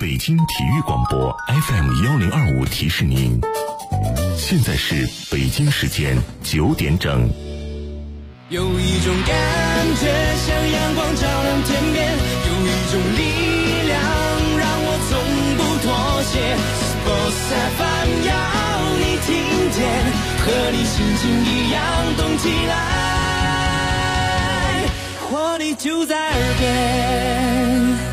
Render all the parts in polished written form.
北京体育广播 FM1025提示您，现在是北京时间9点整。 有一种感觉像阳光照亮天边，有一种力量让我从不妥协。Sports FM 要你听见，和你心情一样动起来，活力就在耳边。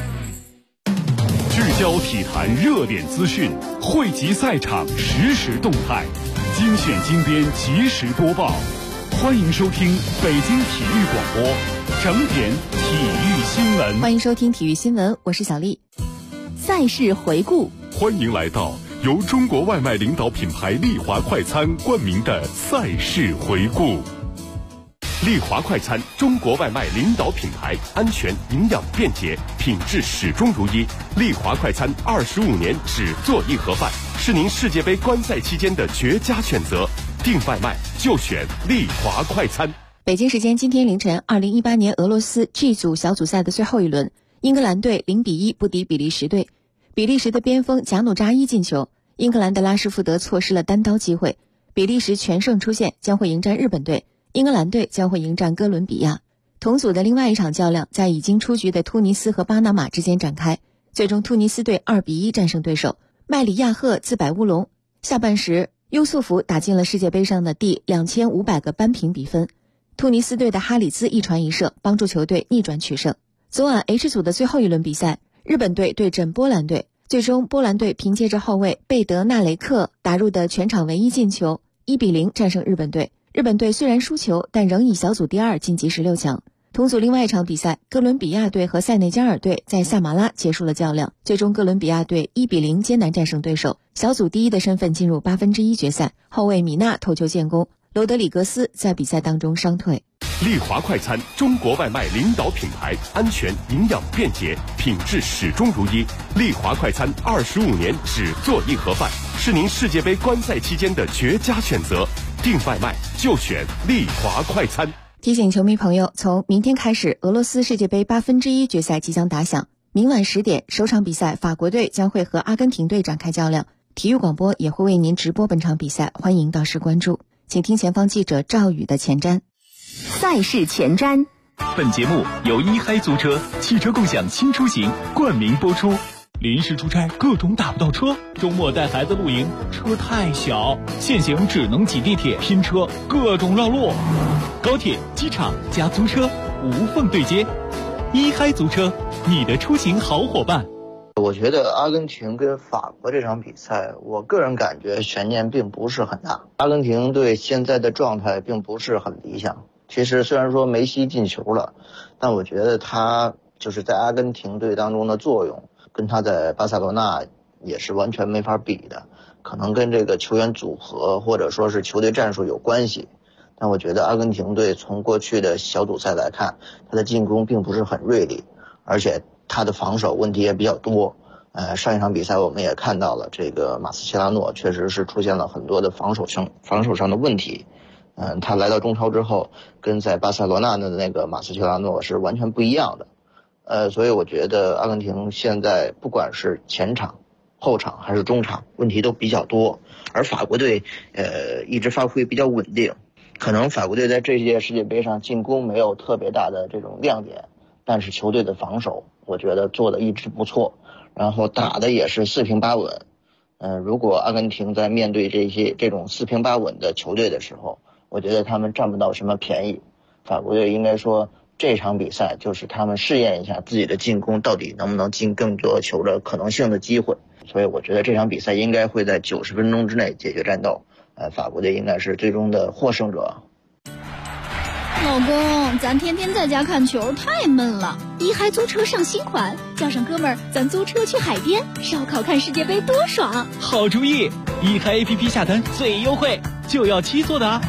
聚焦体坛热点资讯，汇集赛场实时动态，精选精编及时播报。欢迎收听北京体育广播整点体育新闻。 欢迎收听体育新闻，我是小丽。赛事回顾， 欢迎来到由中国外卖领导品牌丽华快餐冠名的赛事回顾。丽华快餐，中国外卖领导品牌，安全、营养、便捷，品质始终如一。丽华快餐25年只做一盒饭，是您世界杯观赛期间的绝佳选择。订外卖就选丽华快餐。 北京时间今天凌晨，2018年俄罗斯 G 组小组赛的最后一轮，英格兰队0-1不敌比利时队。比利时的边锋贾努扎伊进球，英格兰的拉什福德错失了单刀机会。比利时全胜出线，将会迎战日本队。英格兰队将会迎战哥伦比亚。同组的另外一场较量在已经出局的突尼斯和巴拿马之间展开，最终突尼斯队2-1战胜对手，麦里亚赫自摆乌龙。下半时，优素福打进了世界杯上的第2500个扳平比分，突尼斯队的哈里兹一传一射，帮助球队逆转取胜。昨晚 H 组的最后一轮比赛，日本队对阵波兰队，最终波兰队凭借着后卫贝德纳雷克打入的全场唯一进球，1-0战胜日本队。日本队虽然输球，但仍以小组第2晋级16强。同组另外一场比赛，哥伦比亚队和塞内加尔队在萨马拉结束了较量，最终哥伦比亚队1-0艰难战胜对手，小组第1的身份进入1/8决赛。后卫米纳头球建功，罗德里格斯在比赛当中伤退。 丽华快餐，中国外卖领导品牌，安全、营养、便捷，品质始终如一。丽华快餐25年只做一盒饭，是您世界杯观赛期间的绝佳选择。订外卖就选丽华快餐。 提醒球迷朋友，从明天开始，俄罗斯世界杯1/8决赛即将打响。明晚10点，首场比赛法国队将会和阿根廷队展开较量，体育广播也会为您直播本场比赛，欢迎到时关注。请听前方记者赵宇的前瞻。 赛事前瞻。 本节目由一嗨租车汽车共享新出行冠名播出。临时出差各种打不到车，周末带孩子露营车太小，现行只能挤地铁拼车，各种绕路。高铁、机场加租车无缝对接，一嗨租车，你的出行好伙伴。 我觉得阿根廷跟法国这场比赛，我个人感觉悬念并不是很大。阿根廷队现在的状态并不是很理想。其实虽然说梅西进球了，但我觉得他就是在阿根廷队当中的作用跟他在巴塞罗那也是完全没法比的，可能跟这个球员组合或者说是球队战术有关系。但我觉得阿根廷队从过去的小组赛来看，他的进攻并不是很锐利，而且他的防守问题也比较多。上一场比赛我们也看到了，这个马斯切拉诺确实是出现了很多的防守上的问题。他来到中超之后，跟在巴塞罗那的那个马斯切拉诺是完全不一样的。所以我觉得阿根廷现在不管是前场、后场还是中场，问题都比较多。而法国队一直发挥比较稳定，可能法国队在这届世界杯上进攻没有特别大的这种亮点，但是球队的防守我觉得做的一直不错，然后打的也是4平8稳。如果阿根廷在面对这种4平8稳的球队的时候，我觉得他们占不到什么便宜。法国队应该说这场比赛就是他们试验一下自己的进攻到底能不能进更多球的可能性的机会，所以我觉得这场比赛应该会在90分钟之内解决战斗。法国队应该是最终的获胜者。 老公，咱天天在家看球太闷了，一嗨租车上新款，叫上哥们儿，咱租车去海边烧烤看世界杯多爽。 好主意，一嗨 APP 下单最优惠，就要7座的啊。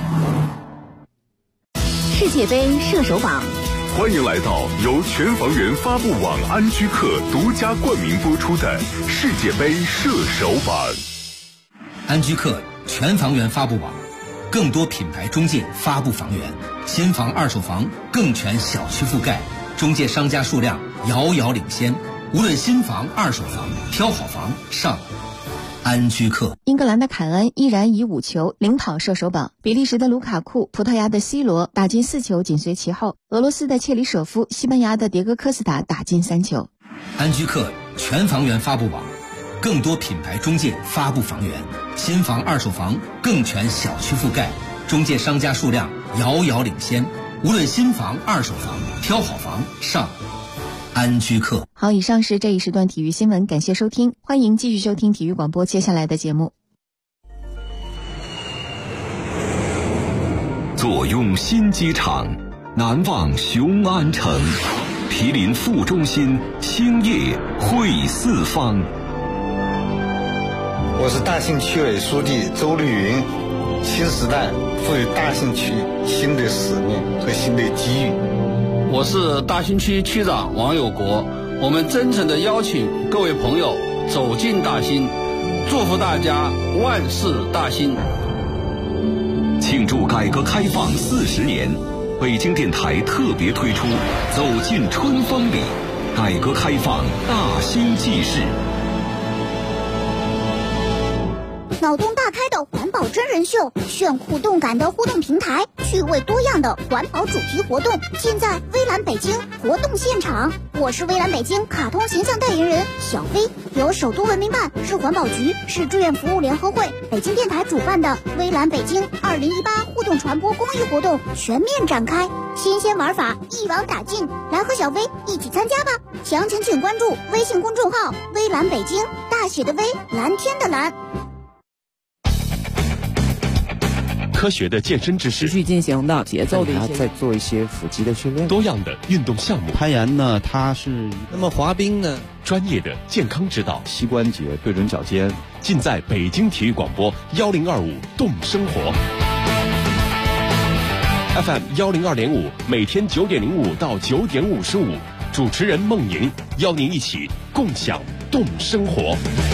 世界杯射手榜， 欢迎来到由全房源发布网安居客独家冠名播出的世界杯射手榜。 安居客全房源发布网，更多品牌中介发布房源，新房二手房更全小区覆盖，中介商家数量遥遥领先。 无论新房、二手房，挑好房上安居客。 英格兰的凯恩依然以5球领跑射手榜，比利时的卢卡库、葡萄牙的 C 罗打进4球紧随其后，俄罗斯的切里舍夫、西班牙的迭戈科斯塔打进3球。 安居客全房源发布网，更多品牌中介发布房源，新房、二手房更全小区覆盖，中介商家数量遥遥领先。无论新房、二手房，挑好房上安居客。 好，以上是这一时段体育新闻，感谢收听，欢迎继续收听体育广播接下来的节目。 坐拥新机场，难忘雄安城，毗邻副中心，兴业汇四方。 我是大兴区委书记周绿云。新时代赋予大兴区新的使命和新的机遇。 我是大兴区区长王有国，我们真诚地邀请各位朋友走进大兴，祝福大家万事大兴。 庆祝改革开放40年，北京电台特别推出《走进春风里》，改革开放大兴纪事。 脑洞大开的环保真人秀，炫酷动感的互动平台，趣味多样的环保主题活动，尽在微蓝北京活动现场。我是微蓝北京卡通形象代言人小飞，由首都文明办、市环保局、市志愿服务联合会、北京电台主办的微蓝北京2018互动传播公益活动全面展开，新鲜玩法一网打尽，来和小飞一起参加吧！详情请关注微信公众号微蓝北京，大写的微，蓝天的蓝。 科学的健身知识， 持续进行的节奏的一些， 再做一些腹肌的训练， 多样的运动项目。 攀岩呢，它是那么滑冰呢， 专业的健康指导， 膝关节对准脚尖， 尽在北京体育广播1025动生活 FM 102.5，每天9点05到9点55，主持人孟莹邀您一起共享动生活。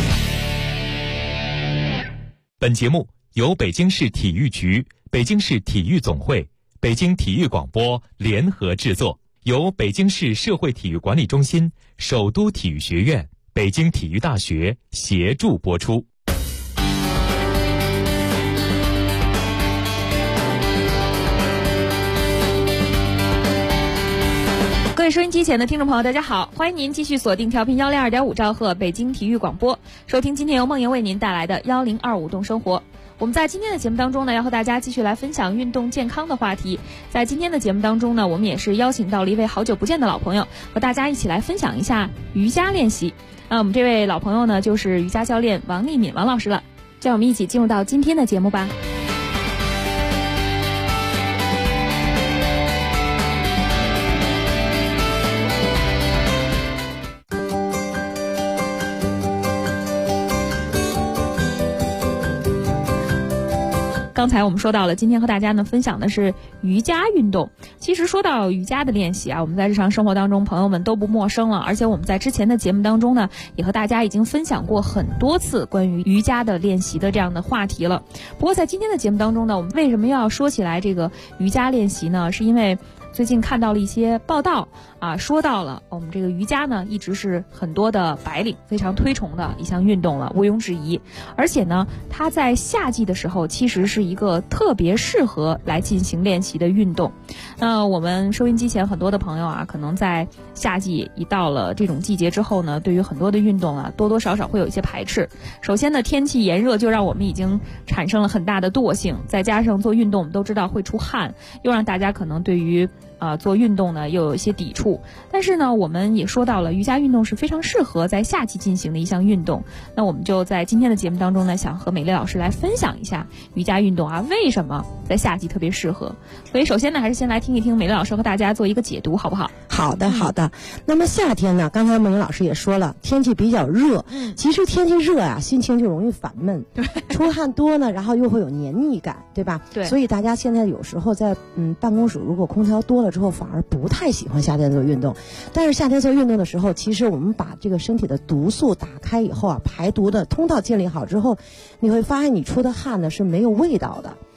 本节目由北京市体育局、北京市体育总会、北京体育广播联合制作，由北京市社会体育管理中心、首都体育学院、北京体育大学协助播出。 各位收音机前的听众朋友，大家好，欢迎您继续锁定调频102.5兆赫北京体育广播，收听今天由梦莹为您带来的1025动生活。我们在今天的节目当中呢，要和大家继续来分享运动健康的话题。在今天的节目当中呢，我们也是邀请到了一位好久不见的老朋友，和大家一起来分享一下瑜伽练习。那我们这位老朋友呢，就是瑜伽教练王丽敏王老师了。让我们一起进入到今天的节目吧。刚才我们说到了，今天和大家呢分享的是瑜伽运动。其实说到瑜伽的练习啊，我们在日常生活当中朋友们都不陌生了，而且我们在之前的节目当中呢，也和大家已经分享过很多次关于瑜伽的练习的这样的话题了。不过在今天的节目当中呢，我们为什么要说起来这个瑜伽练习呢？是因为最近看到了一些报道啊，说到了我们这个瑜伽呢，一直是很多的白领非常推崇的一项运动了，毋庸置疑。而且呢，它在夏季的时候其实是一个特别适合来进行练习的运动。那我们收音机前很多的朋友啊，可能在夏季一到了这种季节之后呢，对于很多的运动啊，多多少少会有一些排斥。首先呢，天气炎热就让我们已经产生了很大的惰性，再加上做运动我们都知道会出汗，又让大家可能对于做运动呢又有一些抵触。但是呢，我们也说到了瑜伽运动是非常适合在夏季进行的一项运动。那我们就在今天的节目当中呢，想和美丽老师来分享一下瑜伽运动啊为什么在夏季特别适合。所以首先呢，还是先来听一听美丽老师和大家做一个解读，好不好？ 好的好的。那么夏天呢，刚才梦莹老师也说了，天气比较热，其实天气热啊，心情就容易烦闷，出汗多呢，然后又会有黏腻感，对吧？ 对。 所以大家现在有时候在办公室如果空调多了之后，反而不太喜欢夏天做运动。但是夏天做运动的时候，其实我们把这个身体的毒素打开以后啊，排毒的通道建立好之后，你会发现你出的汗呢是没有味道的。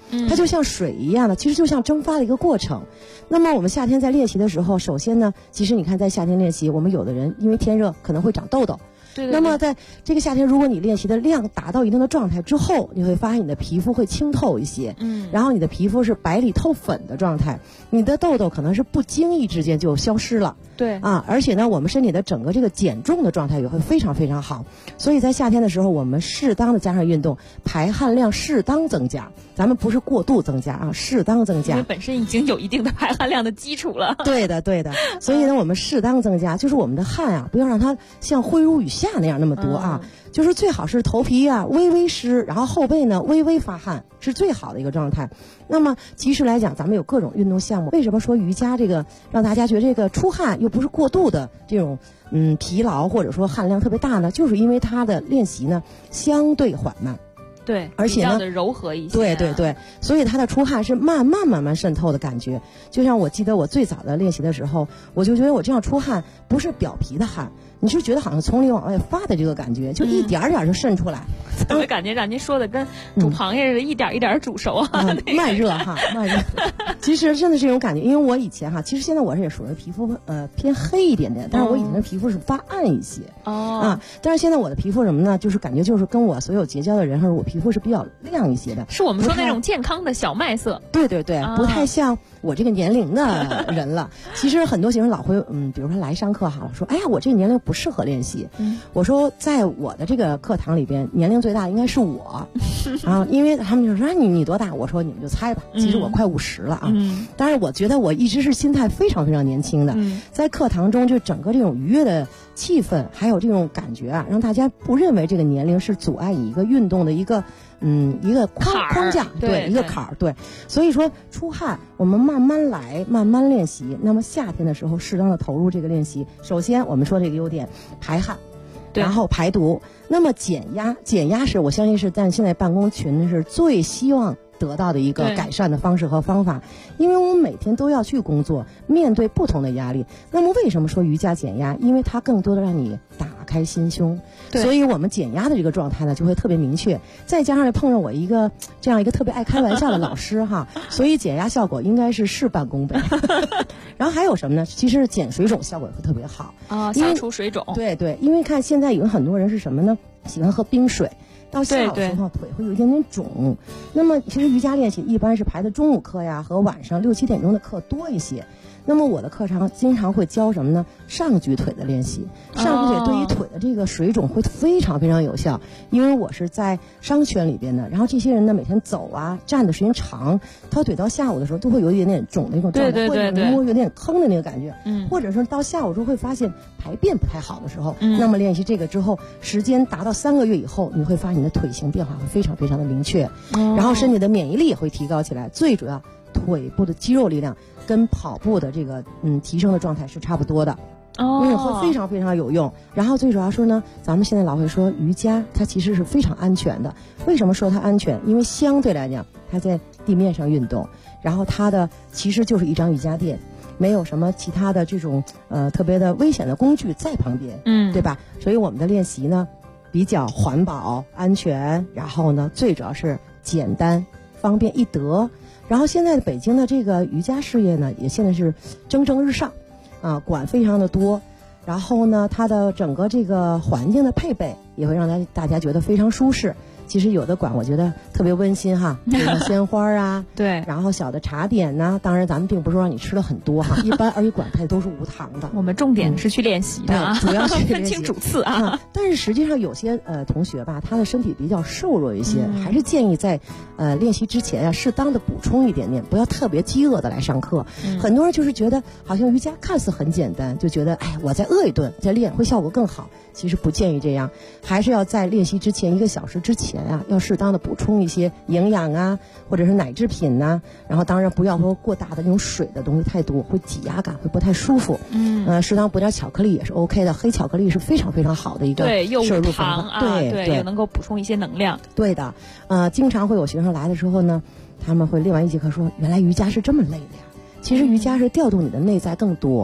它就像水一样的，其实就像蒸发的一个过程。那么我们夏天在练习的时候，首先呢，其实你看在夏天练习，我们有的人因为天热可能会长痘痘。那么在这个夏天，如果你练习的量达到一定的状态之后，你会发现你的皮肤会清透一些，然后你的皮肤是白里透粉的状态，你的痘痘可能是不经意之间就消失了。 对啊，而且呢，我们身体的整个这个减重的状态也会非常非常好。所以在夏天的时候，我们适当的加上运动，排汗量适当增加，咱们不是过度增加啊，适当增加。 因为本身已经有一定的排汗量的基础了。 对的，对的。所以呢，我们适当增加，就是我们的汗啊，不要让它像挥如雨下那样那么多啊。就是最好是头皮啊微微湿，然后后背呢微微发汗，是最好的一个状态。那么其实来讲，咱们有各种运动项目。为什么说瑜伽这个让大家觉得这个出汗又不是过度的这种疲劳或者说汗量特别大呢？就是因为它的练习呢相对缓慢。 对， 而且呢， 比较的柔和一些。 对对对，所以它的出汗是慢慢渗透的感觉。就像我记得我最早的练习的时候，我就觉得我这样出汗不是表皮的汗，你是觉得好像从里往外发的这个感觉，就一点点就渗出来。 怎么感觉让您说的跟煮螃蟹似的，一点一点煮熟啊？ 慢热哈，慢热。其实真的是这种感觉，因为我以前哈，其实现在我也属于皮肤偏黑一点点，但是我以前的皮肤是发暗一些。但是现在我的皮肤什么呢？就是感觉就是跟我所有结交的人，或者我皮肤是比较亮一些的， 是我们说那种健康的小麦色。 对对对，不太像我这个年龄的人了。其实很多学生老会比如说来上课哈，说哎呀我这个年龄不适合练习。我说在我的这个课堂里边，年龄最大应该是我啊，因为他们就说你多大？我说你们就猜吧。其实我快50了啊。但是我觉得我一直是心态非常非常年轻的。在课堂中就整个这种愉悦的气氛，还有这种感觉啊，让大家不认为这个年龄是阻碍你一个运动的一个框架，对，一个坎儿，对。所以说出汗，我们慢慢来，慢慢练习。那么夏天的时候，适当的投入这个练习。首先我们说这个优点，排汗，然后排毒。那么减压是我相信是在现在办公群是最希望得到的一个改善的方式和方法，因为我们每天都要去工作，面对不同的压力。那么为什么说瑜伽减压？因为它更多的让你打开心胸，所以我们减压的这个状态呢就会特别明确。再加上碰上我这样一个特别爱开玩笑的老师哈，所以减压效果应该是事半功倍。然后还有什么呢？其实减水肿效果也会特别好啊，消除水肿。 对对，因为看现在有很多人是什么呢？喜欢喝冰水。到下午的时候腿会有一点点肿，那么其实瑜伽练习一般是排的中午课呀和晚上6、7点钟的课多一些。那么我的课程经常会教什么呢？上举腿的练习。上举腿对于腿的这个水肿会非常非常有效，因为我是在商圈里边的，然后这些人呢每天走啊站的时间长，他腿到下午的时候都会有一点点肿的一种状态，或者摸有点坑的那个感觉，或者是到下午之后会发现排便不太好的时候，那么练习这个之后，时间达到3个月以后，你会发现你的腿型变化会非常非常的明确，然后身体的免疫力也会提高起来，最主要腿部的肌肉力量跟跑步的这个提升的状态是差不多的。会非常非常有用。然后最主要说呢，咱们现在老会说瑜伽它其实是非常安全的。为什么说它安全？因为相对来讲它在地面上运动，然后它的其实就是一张瑜伽垫，没有什么其他的这种特别的危险的工具在旁边，对吧？所以我们的练习呢比较环保安全，然后呢最主要是简单方便易得。然后现在的北京的这个瑜伽事业呢也现在是蒸蒸日上馆非常的多，然后呢它的整个这个环境的配备也会让大家觉得非常舒适。其实有的馆我觉得特别温馨哈，比如说鲜花啊， 对， 然后小的茶点呐，当然咱们并不是说让你吃了很多哈，一般而且馆它都是无糖的。 我们重点是去练习的啊， 主要是分清主次啊。 但是实际上有些同学吧，他的身体比较瘦弱一些，还是建议在练习之前适当的补充一点点，不要特别饥饿的来上课。很多人就是觉得好像瑜伽看似很简单，就觉得哎我再饿一顿再练会效果更好。其实不建议这样，还是要在练习之前1个小时之前要适当的补充一些营养啊，或者是奶制品呐，然后当然不要说过大的那种水的东西太多，会挤压感，会不太舒服。适当补点巧克力也是 OK 的，黑巧克力是非常非常好的一个摄入方法， 对，又能够补充一些能量。 对的，经常会有学生来的时候呢，他们会练完1节课说，原来瑜伽是这么累的呀。其实瑜伽是调动你的内在更多。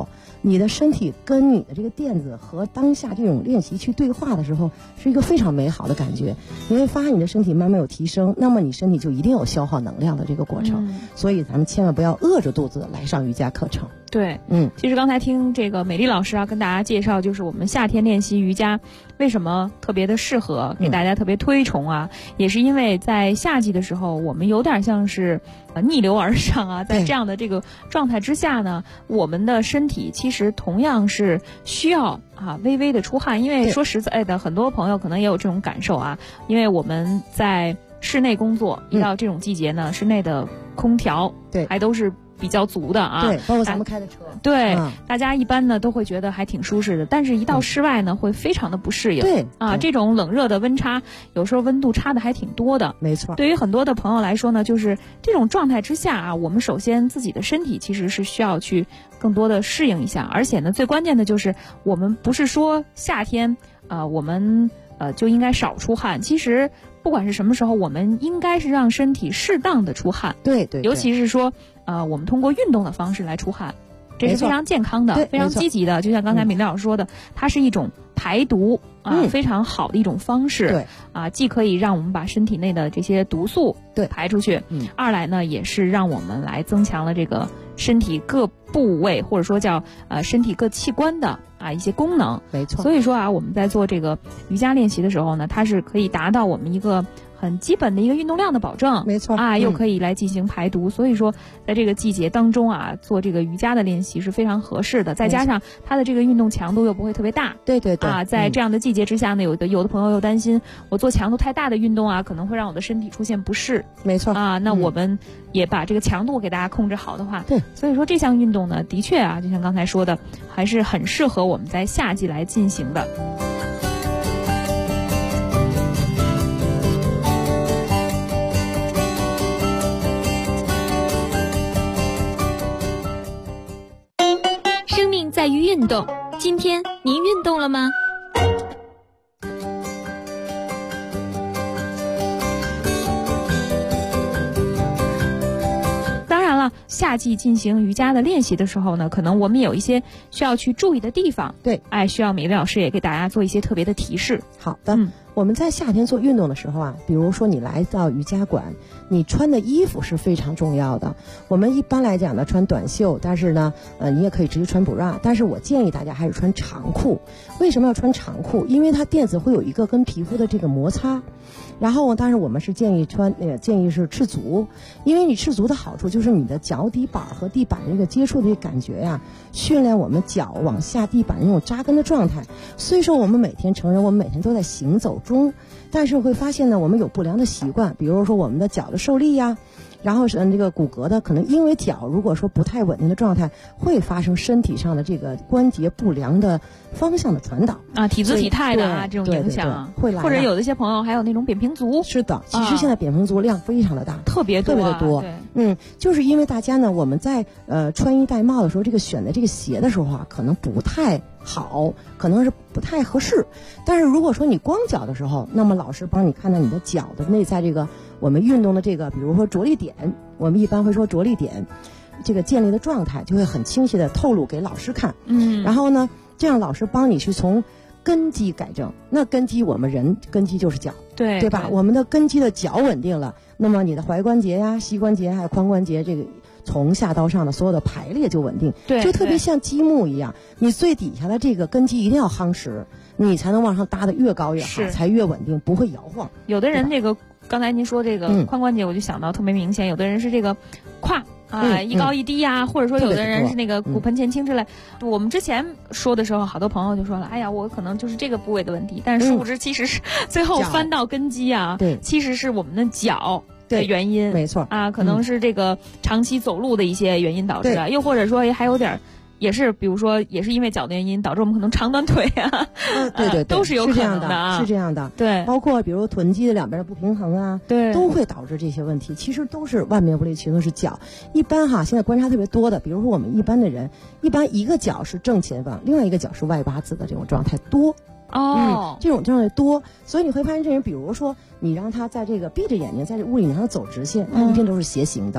你的身体跟你的这个垫子和当下这种练习去对话的时候，是一个非常美好的感觉。你会发现你的身体慢慢有提升，那么你身体就一定有消耗能量的这个过程。所以咱们千万不要饿着肚子来上瑜伽课程。 对，其实刚才听这个美丽老师跟大家介绍，就是我们夏天练习瑜伽为什么特别的适合，给大家特别推崇也是因为在夏季的时候，我们有点像是逆流而上在这样的这个状态之下呢，我们的身体其实同样是需要微微的出汗，因为说实在的，很多朋友可能也有这种感受因为我们在室内工作，一到这种季节呢，室内的空调还都是比较足的对，包括咱们开的车， 对，大家一般呢都会觉得还挺舒适的，但是一到室外呢，会非常的不适应。 对这种冷热的温差，有时候温度差的还挺多的。 没错。 对于很多的朋友来说呢，就是这种状态之下我们首先自己的身体其实是需要去更多的适应一下，而且呢，最关键的就是我们不是说夏天我们就应该少出汗，其实不管是什么时候，我们应该是让身体适当的出汗。 对， 尤其是说我们通过运动的方式来出汗，这是非常健康的，非常积极的。就像刚才美丽老师说的，它是一种排毒非常好的一种方式。 对既可以让我们把身体内的这些毒素排出去，二来呢也是让我们来增强了这个身体各部位或者说叫身体各器官的一些功能。 没错。 所以说我们在做这个瑜伽练习的时候呢，它是可以达到我们一个很基本的一个运动量的保证。 没错。 又可以来进行排毒，所以说在这个季节当中做这个瑜伽的练习是非常合适的，再加上它的这个运动强度又不会特别大。 对在这样的季节之下呢，有的朋友又担心我做强度太大的运动可能会让我的身体出现不适。 没错。 那我们也把这个强度给大家控制好的话， 对， 所以说这项运动呢，的确就像刚才说的，还是很适合我们在夏季来进行的。 生命在于运动，今天您运动了吗？ 夏季进行瑜伽的练习的时候呢，可能我们有一些需要去注意的地方。 对， 需要美丽老师也给大家做一些特别的提示。 好的，我们在夏天做运动的时候比如说你来到瑜伽馆，你穿的衣服是非常重要的。我们一般来讲呢，穿短袖，但是呢，你也可以直接穿 bra， 但是我建议大家还是穿长裤。为什么要穿长裤？因为它垫子会有一个跟皮肤的这个摩擦。然后当然我们是建议是赤足，因为你赤足的好处就是你的脚底板和地板这个接触的这个感觉训练我们脚往下地板那种扎根的状态。所以说我们每天承认我们每天都在行走中，但是会发现呢，我们有不良的习惯，比如说我们的脚的受力然后是这个骨骼的，可能因为脚如果说不太稳定的状态，会发生身体上的这个关节不良的方向的传导体姿体态的这种影响会来， 或者有的一些朋友还有那种扁平足。 是的，其实现在扁平足量非常的大， 特别的多。就是因为大家呢，我们在穿衣戴帽的时候，这个选的这个鞋的时候可能不太好，可能是不太合适。但是如果说你光脚的时候，那么老师帮你看到你的脚的内在这个我们运动的这个，比如说着力点，我们一般会说着力点这个建立的状态，就会很清晰的透露给老师看。然后呢，这样老师帮你去从根基改正。那根基，我们人根基就是脚，对吧？我们的根基的脚稳定了，那么你的踝关节膝关节还有髋关节这个从下到上的所有的排列就稳定，就特别像积木一样，你最底下的这个根基一定要夯实，你才能往上搭的越高越好，才越稳定，不会摇晃。 有的人那个刚才您说这个髋关节，我就想到特别明显，有的人是这个胯一高一低或者说有的人是那个骨盆前倾之类。我们之前说的时候，好多朋友就说了，哎呀，我可能就是这个部位的问题，但是殊不知其实是最后翻到根基其实是我们的脚的原因， 没错可能是这个长期走路的一些原因导致的，又或者说还有点也是，比如说也是因为脚的原因导致我们可能长短腿对， 都是有可能的是这样的， 对， 包括比如臀肌的两边的不平衡对， 都会导致这些问题。其实都是万变不离其宗，是脚。一般现在观察特别多的，比如说我们一般的人，一般一个脚是正前方，另外一个脚是外八字的这种状态多。这种状态多，所以你会发现这人，比如说你让他在这个闭着眼睛在这屋里让他走直线，他一定都是斜行的。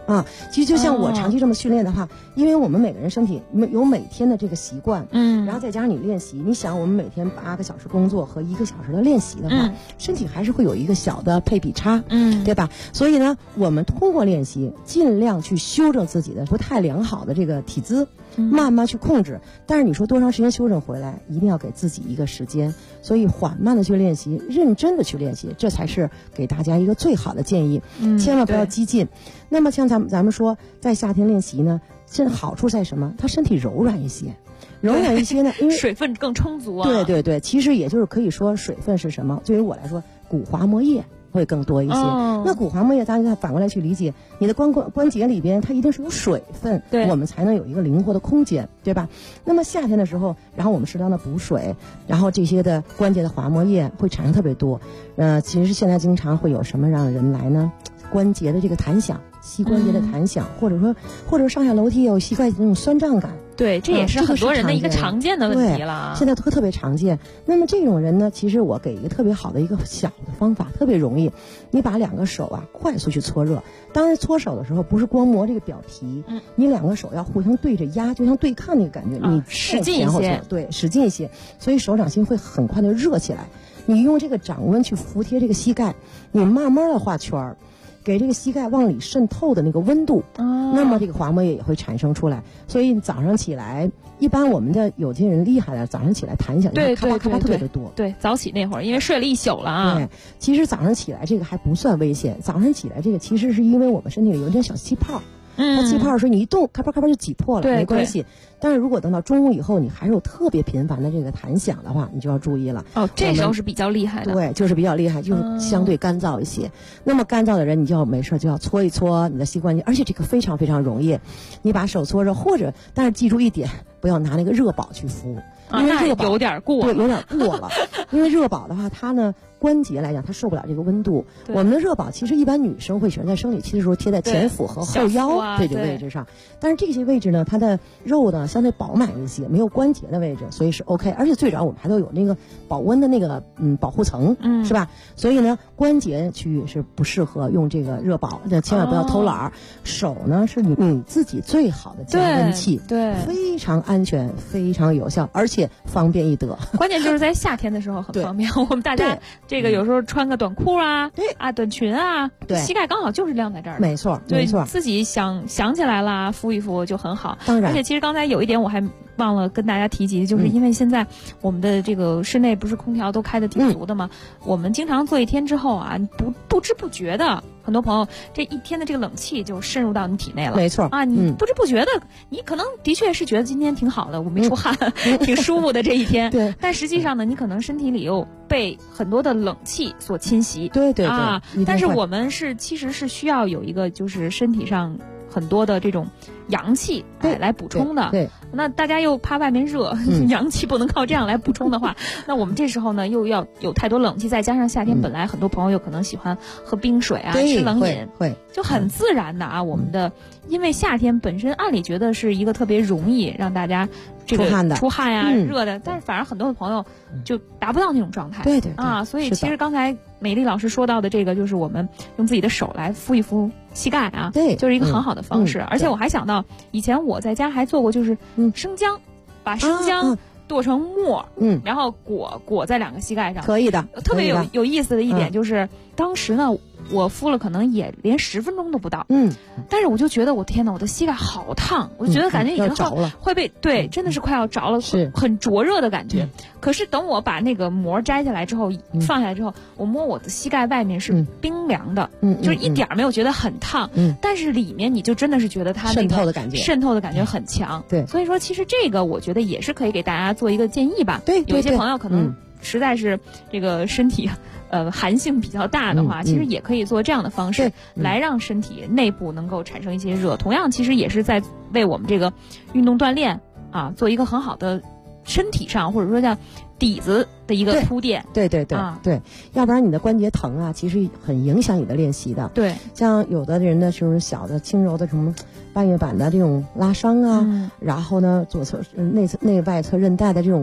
啊，其实就像我长期这么训练的话，因为我们每个人身体有每天的这个习惯，然后再加上你练习，你想我们每天8个小时工作和1个小时的练习的话，身体还是会有一个小的配比差，对吧？所以呢，我们通过练习，尽量去修正自己的不太良好的这个体姿，慢慢去控制。但是你说多长时间修正回来，一定要给自己一个时间，所以缓慢的去练习，认真的去练习，这才是给大家一个最好的建议。千万不要激进。那么像咱们说，在夏天练习呢，这好处在什么？它身体柔软一些。柔软一些呢，因为水分更充足啊。 对对对，其实也就是可以说水分是什么？对于我来说，骨滑膜液会更多一些。那骨滑膜液，大家反过来去理解，你的关节里边它一定是有水分， 对， 我们才能有一个灵活的空间，对吧？那么夏天的时候，然后我们适当的补水，然后这些的关节的滑膜液会产生特别多。其实现在经常会有什么让人来呢？关节的这个弹响，膝关节的弹响，或者说上下楼梯有膝盖的那种酸胀感。 对，这也是很多人的一个常见的问题了。 现在特别常见。那么这种人呢，其实我给一个特别好的一个小的方法，特别容易。你把2个手啊快速去搓热。当然搓手的时候不是光磨这个表皮，你2个手要互相对着压，就像对抗那个感觉，你使劲一些， 对，使劲一些，所以手掌心会很快的热起来。你用这个掌温去服贴这个膝盖，你慢慢的画圈儿。给这个膝盖往里渗透的那个温度，那么这个滑膜液也会产生出来。所以早上起来，一般我们的有些人厉害的，早上起来弹响， 对， 咔吧咔吧特别的多。 对，早起那会儿，因为睡了一宿了啊。 对，其实早上起来这个还不算危险，早上起来这个其实是因为我们身体里有一点小气泡。它气泡的时候你一动，咔吧咔吧就挤破了，没关系。但是如果等到中午以后，你还是有特别频繁的这个弹响的话，你就要注意了。 这时候是比较厉害的。 对，就是比较厉害，就是相对干燥一些。那么干燥的人，你就要没事就要搓一搓你的膝关节，而且这个非常非常容易。你把手搓热，但是记住一点，不要拿那个热宝去敷，因为热宝有点过， 对，有点过了。因为热宝的话，它呢关节来讲，它受不了这个温度。我们的热宝其实一般女生会选在生理期的时候贴在前腹和后腰这个位置上，但是这些位置呢，它的肉呢相对饱满一些，没有关节的位置，所以是 OK。而且最主要我们还都有那个保温的那个保护层，是吧？所以呢，关节区域是不适合用这个热宝，那千万不要偷懒儿。手呢是你自己最好的加温器， 对， 非常安全，非常有效，而且方便易得。 关键就是在夏天的时候很方便，我们大家这个有时候穿个短裤啊，短裙啊，膝盖刚好就是晾在这儿， 没错，没错， 自己想起来了，敷一敷就很好。 当然， 而且其实刚才有一点我还忘了跟大家提及，就是因为现在我们的这个室内不是空调都开得挺足的吗？我们经常做一天之后啊，不知不觉的，很多朋友这一天的这个冷气就渗入到你体内了。 没错啊，你不知不觉的，你可能的确是觉得今天挺好的，我没出汗，挺舒服的这一天。 对， 但实际上呢，你可能身体里又被很多的冷气所侵袭。 对对对啊，但是我们其实是需要有一个就是身体上很多的这种阳气来补充的。 对， 那大家又怕外面热，阳气不能靠这样来补充的话，那我们这时候呢又要有太多冷气，再加上夏天本来很多朋友可能喜欢喝冰水啊，吃冷饮， 会就很自然的啊。我们的因为夏天本身按理觉得是一个特别容易让大家这个出汗呀、热的，但是反而很多的朋友就达不到那种状态。 对对啊，所以其实刚才美丽老师说到的这个，就是我们用自己的手来敷一敷膝盖啊， 对， 就是一个很好的方式。而且我还想到以前我在家还做过，就是生姜，把生姜剁成末，然后裹在2个膝盖上， 可以的。 特别有意思的一点就是，当时呢我敷了可能也连10分钟都不到，但是我就觉得我天哪，我的膝盖好烫，我就觉得感觉已经会被真的是快要着了， 是很灼热的感觉。可是等我把那个膜摘下来之后，放下来之后，我摸我的膝盖外面是冰凉的，就是一点没有觉得很烫，但是里面你就真的是觉得它那个渗透的感觉很强。 对， 所以说其实这个我觉得也是可以给大家做一个建议吧。 对， 有一些朋友可能实在是这个身体寒性比较大的话，其实也可以做这样的方式来让身体内部能够产生一些热。同样，其实也是在为我们这个运动锻炼啊做一个很好的身体上或者说叫底子的一个铺垫。 对，要不然你的关节疼啊，其实很影响你的练习的。 对， 像有的人呢，就是小的轻柔的什么半月板的这种拉伤啊，然后呢左侧内外侧韧带的这种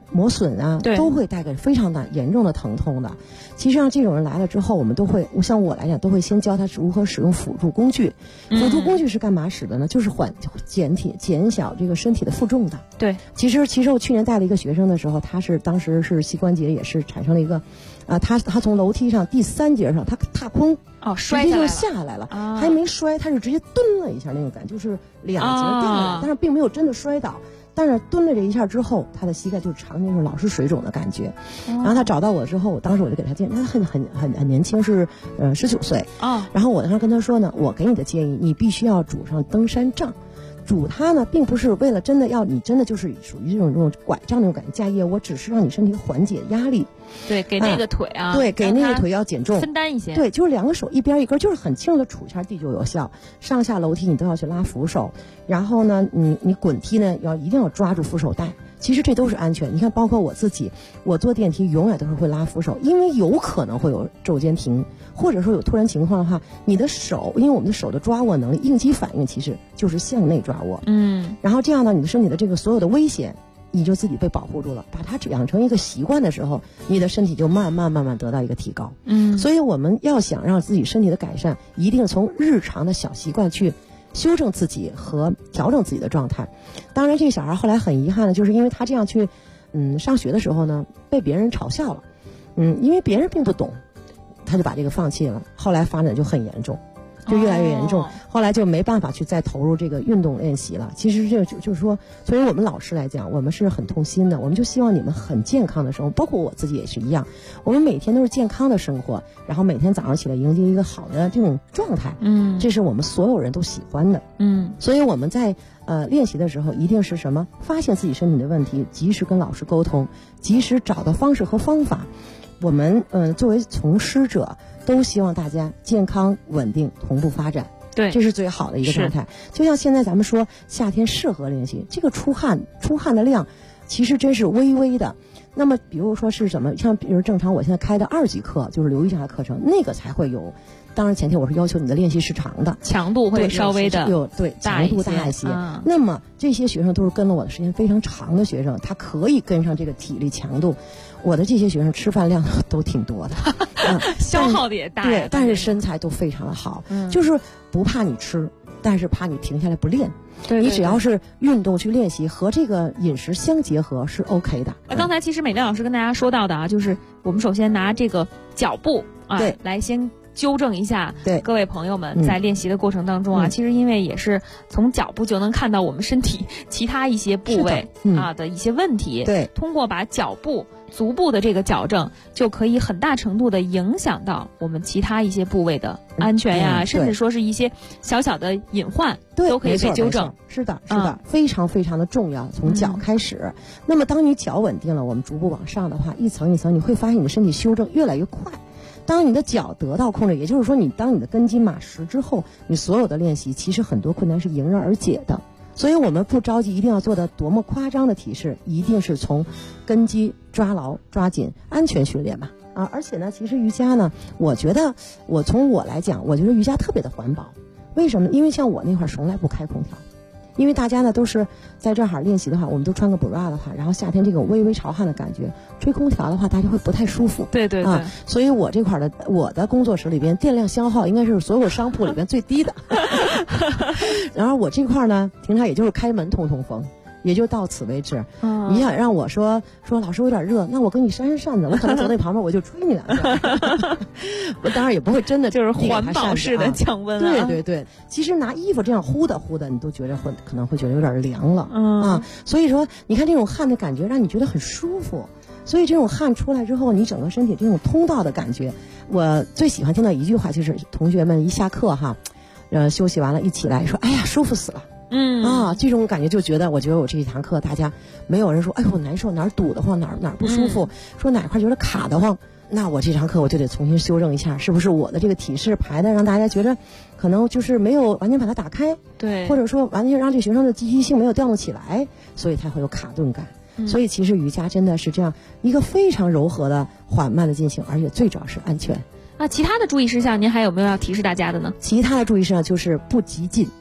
磨损啊，都会带给非常的严重的疼痛的。其实像这种人来了之后，我们都会，像我来讲，都会先教他如何使用辅助工具。辅助工具是干嘛使的呢？就是减小这个身体的负重的。 对， 其实我去年带了一个学生的时候，当时是膝关节也是产生了一个，他从楼梯上第3节上他踏空。 摔下来了， 直接就下来了，还没摔，他是直接蹲了一下那种感觉，就是2节掉下来，但是并没有真的摔倒。但是蹲了这一下之后，他的膝盖就常年是老是水肿的感觉。然后他找到我之后，当时我就给他建议，他很年轻，是19岁。然后我当时跟他说呢，我给你的建议，你必须要拄上登山杖。拄它呢，并不是为了真的要你真的就是属于这种拐杖那种感觉架业，我只是让你身体缓解压力。 对，给那个腿啊， 对，给那个腿要减重， 分担一些。 对，就是2个手一边一根，就是很轻的杵一下地就有效。上下楼梯你都要去拉扶手，然后呢，你滚梯呢一定要抓住扶手带。其实这都是安全。你看，包括我自己，我坐电梯永远都是会拉扶手，因为有可能会有骤间停，或者说有突然情况的话，你的手，因为我们的手的抓握能力，应激反应其实就是向内抓握。然后这样呢，你的身体的这个所有的危险，你就自己被保护住了。把它养成一个习惯的时候，你的身体就慢慢得到一个提高。所以我们要想让自己身体的改善，一定从日常的小习惯去修正自己和调整自己的状态。当然这个小孩后来很遗憾的就是因为他这样去上学的时候呢，被别人嘲笑了。因为别人并不懂，他就把这个放弃了。后来发展就很严重，就越来越严重。后来就没办法去再投入这个运动练习了。其实这就是说，作为我们老师来讲，我们是很痛心的。我们就希望你们很健康的生活，包括我自己也是一样。我们每天都是健康的生活，然后每天早上起来迎接一个好的这种状态。这是我们所有人都喜欢的。所以我们在练习的时候，一定是什么？发现自己身体的问题，及时跟老师沟通，及时找到方式和方法。我们作为从师者，都希望大家健康稳定同步发展。 对， 这是最好的一个状态。就像现在咱们说夏天适合练习，这个出汗的量其实真是微微的。那么比如说是什么，像比如正常我现在开的2级课，就是流瑜伽的课程，那个才会有。当然前提我是要求你的练习时长的， 强度会稍微的强度大一些。那么这些学生都是跟了我的时间非常长的学生，他可以跟上这个体力强度。我的这些学生吃饭量都挺多的， 消耗的也大。 对，但是身材都非常的好，就是不怕你吃，但是怕你停下来不练。你只要是运动去练习和这个饮食相结合是 OK 的。 刚才其实美丽老师跟大家说到的啊，就是我们首先拿这个脚步来先纠正一下各位朋友们在练习的过程当中啊，其实因为也是从脚步就能看到我们身体其他一些部位的一些问题。 对， 通过把脚步足部的这个矫正，就可以很大程度的影响到我们其他一些部位的安全呀，甚至说是一些小小的隐患都可以被纠正。 是的，非常非常的重要。从脚开始，那么当你脚稳定了，我们逐步往上的话，一层一层，你会发现你的身体修正越来越快。当你的脚得到控制，也就是说当你的根基马实之后，你所有的练习其实很多困难是迎刃而解的。所以我们不着急一定要做的多么夸张的体式，一定是从根基抓牢抓紧，安全训练嘛。而且呢，其实瑜伽呢，我觉得从我来讲，我觉得瑜伽特别的环保。为什么呢？因为像我那会儿从来不开空调，因为大家呢都是在这儿练习的话，我们都穿个 bra 的话，然后夏天这种微微潮汗的感觉，吹空调的话大家会不太舒服。 对， 所以我这块的我的工作室里边电量消耗应该是所有商铺里边最低的。然后我这块呢，平常也就是开门通通风，也就到此为止。你想让我说老师有点热，那我跟你扇扇子，我可能走那旁边我就吹你2下。我当然也不会真的就是环保式的降温啊。对，其实拿衣服这样呼的，你都觉得可能会觉得有点凉了。所以说你看这种汗的感觉让你觉得很舒服。所以这种汗出来之后，你整个身体这种通道的感觉，我最喜欢听到一句话，就是同学们一下课休息完了一起来说，哎呀舒服死了。这种感觉就觉得，我觉得我这一堂课大家没有人说，哎呦难受，哪儿堵得慌，哪儿不舒服，说哪块觉得卡得慌，那我这堂课我就得重新修正一下，是不是我的这个体式排的让大家觉得可能就是没有完全把它打开， 对， 或者说完全让这学生的积极性没有调动起来，所以才会有卡顿感。所以其实瑜伽真的是这样一个非常柔和的缓慢的进行，而且最主要是安全。 其他的注意事项您还有没有要提示大家的呢？ 其他的注意事项就是不急进。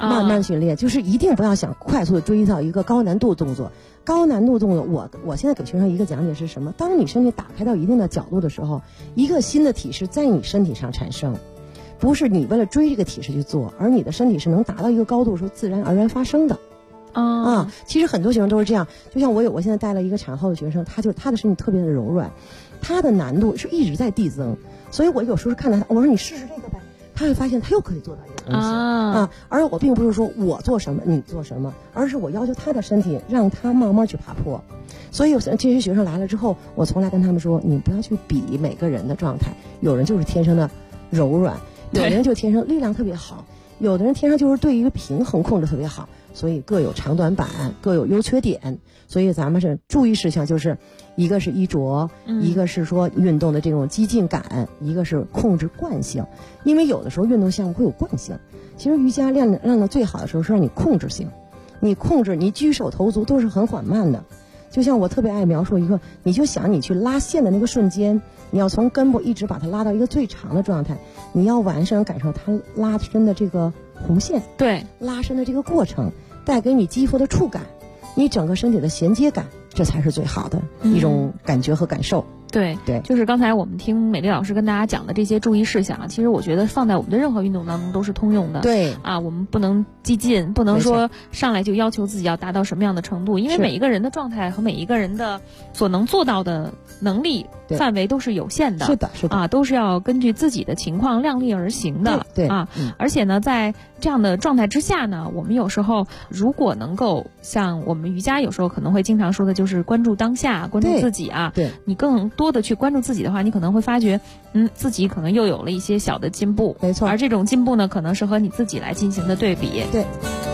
慢慢去练，就是一定不要想快速的追到一个高难度动作。高难度动作，我现在给学生一个讲解是什么？当你身体打开到一定的角度的时候，一个新的体式在你身体上产生，不是你为了追这个体式去做，而你的身体是能达到一个高度的时候自然而然发生的。其实很多学生都是这样，就像我现在带了一个产后的学生，他的身体特别的柔软，他的难度是一直在递增，所以我有时候看到他，我说你试试这个呗，他会发现他又可以做到一个东西而我并不是说我做什么你做什么，而是我要求他的身体让他慢慢去爬坡。所以这些学生来了之后，我从来跟他们说，你不要去比每个人的状态，有人就是天生的柔软，有的人就天生力量特别好，有的人天生就是对于平衡控制特别好，所以各有长短板，各有优缺点。所以咱们是注意事项，就是一个是衣着，一个是说运动的这种激进感，一个是控制惯性。因为有的时候运动项目会有惯性，其实瑜伽练的最好的时候是让你控制性，你控制你举手投足都是很缓慢的。就像我特别爱描述一个，你就想你去拉线的那个瞬间，你要从根部一直把它拉到一个最长的状态，你要完全感受它拉伸的这个弧线， 对， 拉伸的这个过程带给你肌肤的触感，你整个身体的衔接感，这才是最好的一种感觉和感受。 对，就是刚才我们听美丽老师跟大家讲的这些注意事项，其实我觉得放在我们的任何运动当中都是通用的。 对我们不能激进，不能说上来就要求自己要达到什么样的程度，因为每一个人的状态和每一个人的所能做到的能力范围都是有限的。 是的都是要根据自己的情况量力而行的。 对而且呢，在这样的状态之下呢，我们有时候如果能够像我们瑜伽有时候可能会经常说的，就是关注当下，关注自己你更多的去关注自己的话，你可能会发觉自己可能又有了一些小的进步。 没错， 而这种进步呢，可能是和你自己来进行的对比。 对。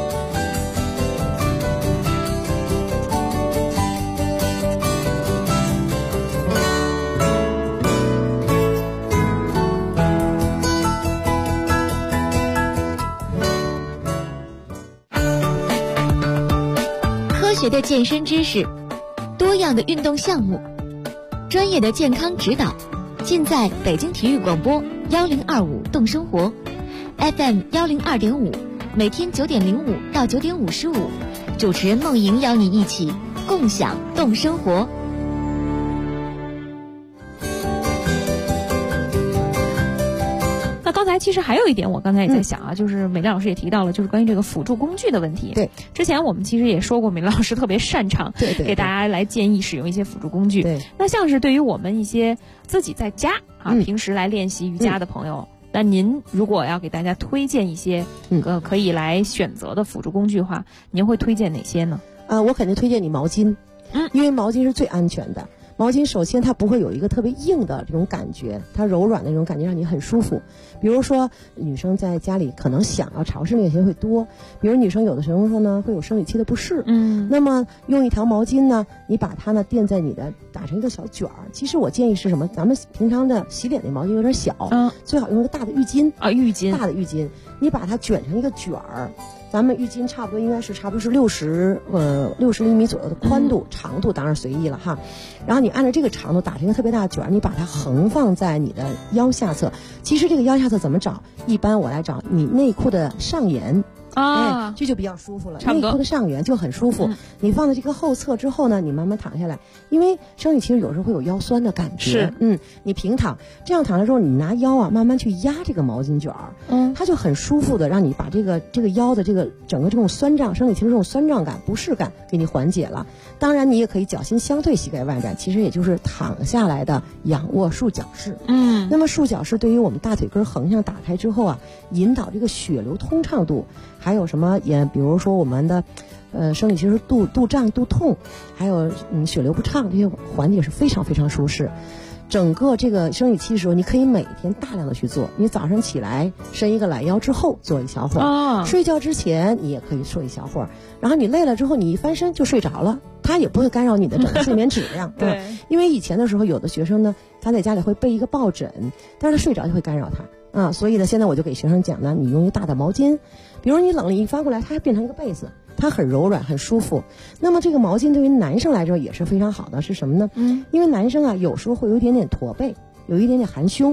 科学的健身知识，多样的运动项目，专业的健康指导，尽在北京体育广播1025动生活 FM 102.5，每天9点05到9点55，主持人梦莹邀你一起共享动生活。 那刚才其实还有一点，我刚才也在想就是美丽老师也提到了，就是关于这个辅助工具的问题。 对， 之前我们其实也说过，美丽老师特别擅长给大家来建议使用一些辅助工具。 对， 那像是对于我们一些自己在家平时来练习瑜伽的朋友，那您如果要给大家推荐一些可以来选择的辅助工具的话，您会推荐哪些呢？ 我肯定推荐你毛巾，因为毛巾是最安全的。毛巾首先它不会有一个特别硬的这种感觉，它柔软的那种感觉让你很舒服。比如说女生在家里可能想要潮湿练习会多，比如女生有的时候呢会有生理期的不适，那么用一条毛巾呢，你把它呢垫在你的打成一个小卷儿。其实我建议是什么？咱们平常的洗脸的毛巾有点小，最好用一个大的浴巾大的浴巾，你把它卷成一个卷儿。咱们浴巾差不多是60厘米左右的宽度，长度当然随意了哈。然后你按照这个长度打成一个特别大的卷，你把它横放在你的腰下侧。其实这个腰下侧怎么找？一般我来找你内裤的上沿。这就比较舒服了。内裤的上缘就很舒服。你放在这个后侧之后呢，你慢慢躺下来，因为生理期有时候会有腰酸的感觉。你平躺，这样躺的时候，你拿腰慢慢去压这个毛巾卷儿，它就很舒服的让你把这个腰的这个整个这种酸胀，生理期的这种酸胀感、不适感给你缓解了。当然，你也可以脚心相对，膝盖外展，其实也就是躺下来的仰卧束脚式。那么束脚式对于我们大腿根横向打开之后引导这个血流通畅度。还有什么比如说我们的生理期是肚胀肚痛，还有血流不畅，这些缓解是非常非常舒适。整个这个生理期的时候，你可以每天大量的去做。你早上起来伸一个懒腰之后做一小会儿，睡觉之前你也可以做一小会儿，然后你累了之后你一翻身就睡着了，它也不会干扰你的整个睡眠质量。对，因为以前的时候有的学生呢，他在家里会备一个抱枕，但是他睡着就会干扰他所以呢，现在我就给学生讲呢，你用一个大的毛巾，比如你冷了一翻过来，它还变成一个被子，它很柔软很舒服。那么这个毛巾对于男生来说也是非常好的，是什么呢？因为男生有时候会有一点点驼背，有一点点含胸，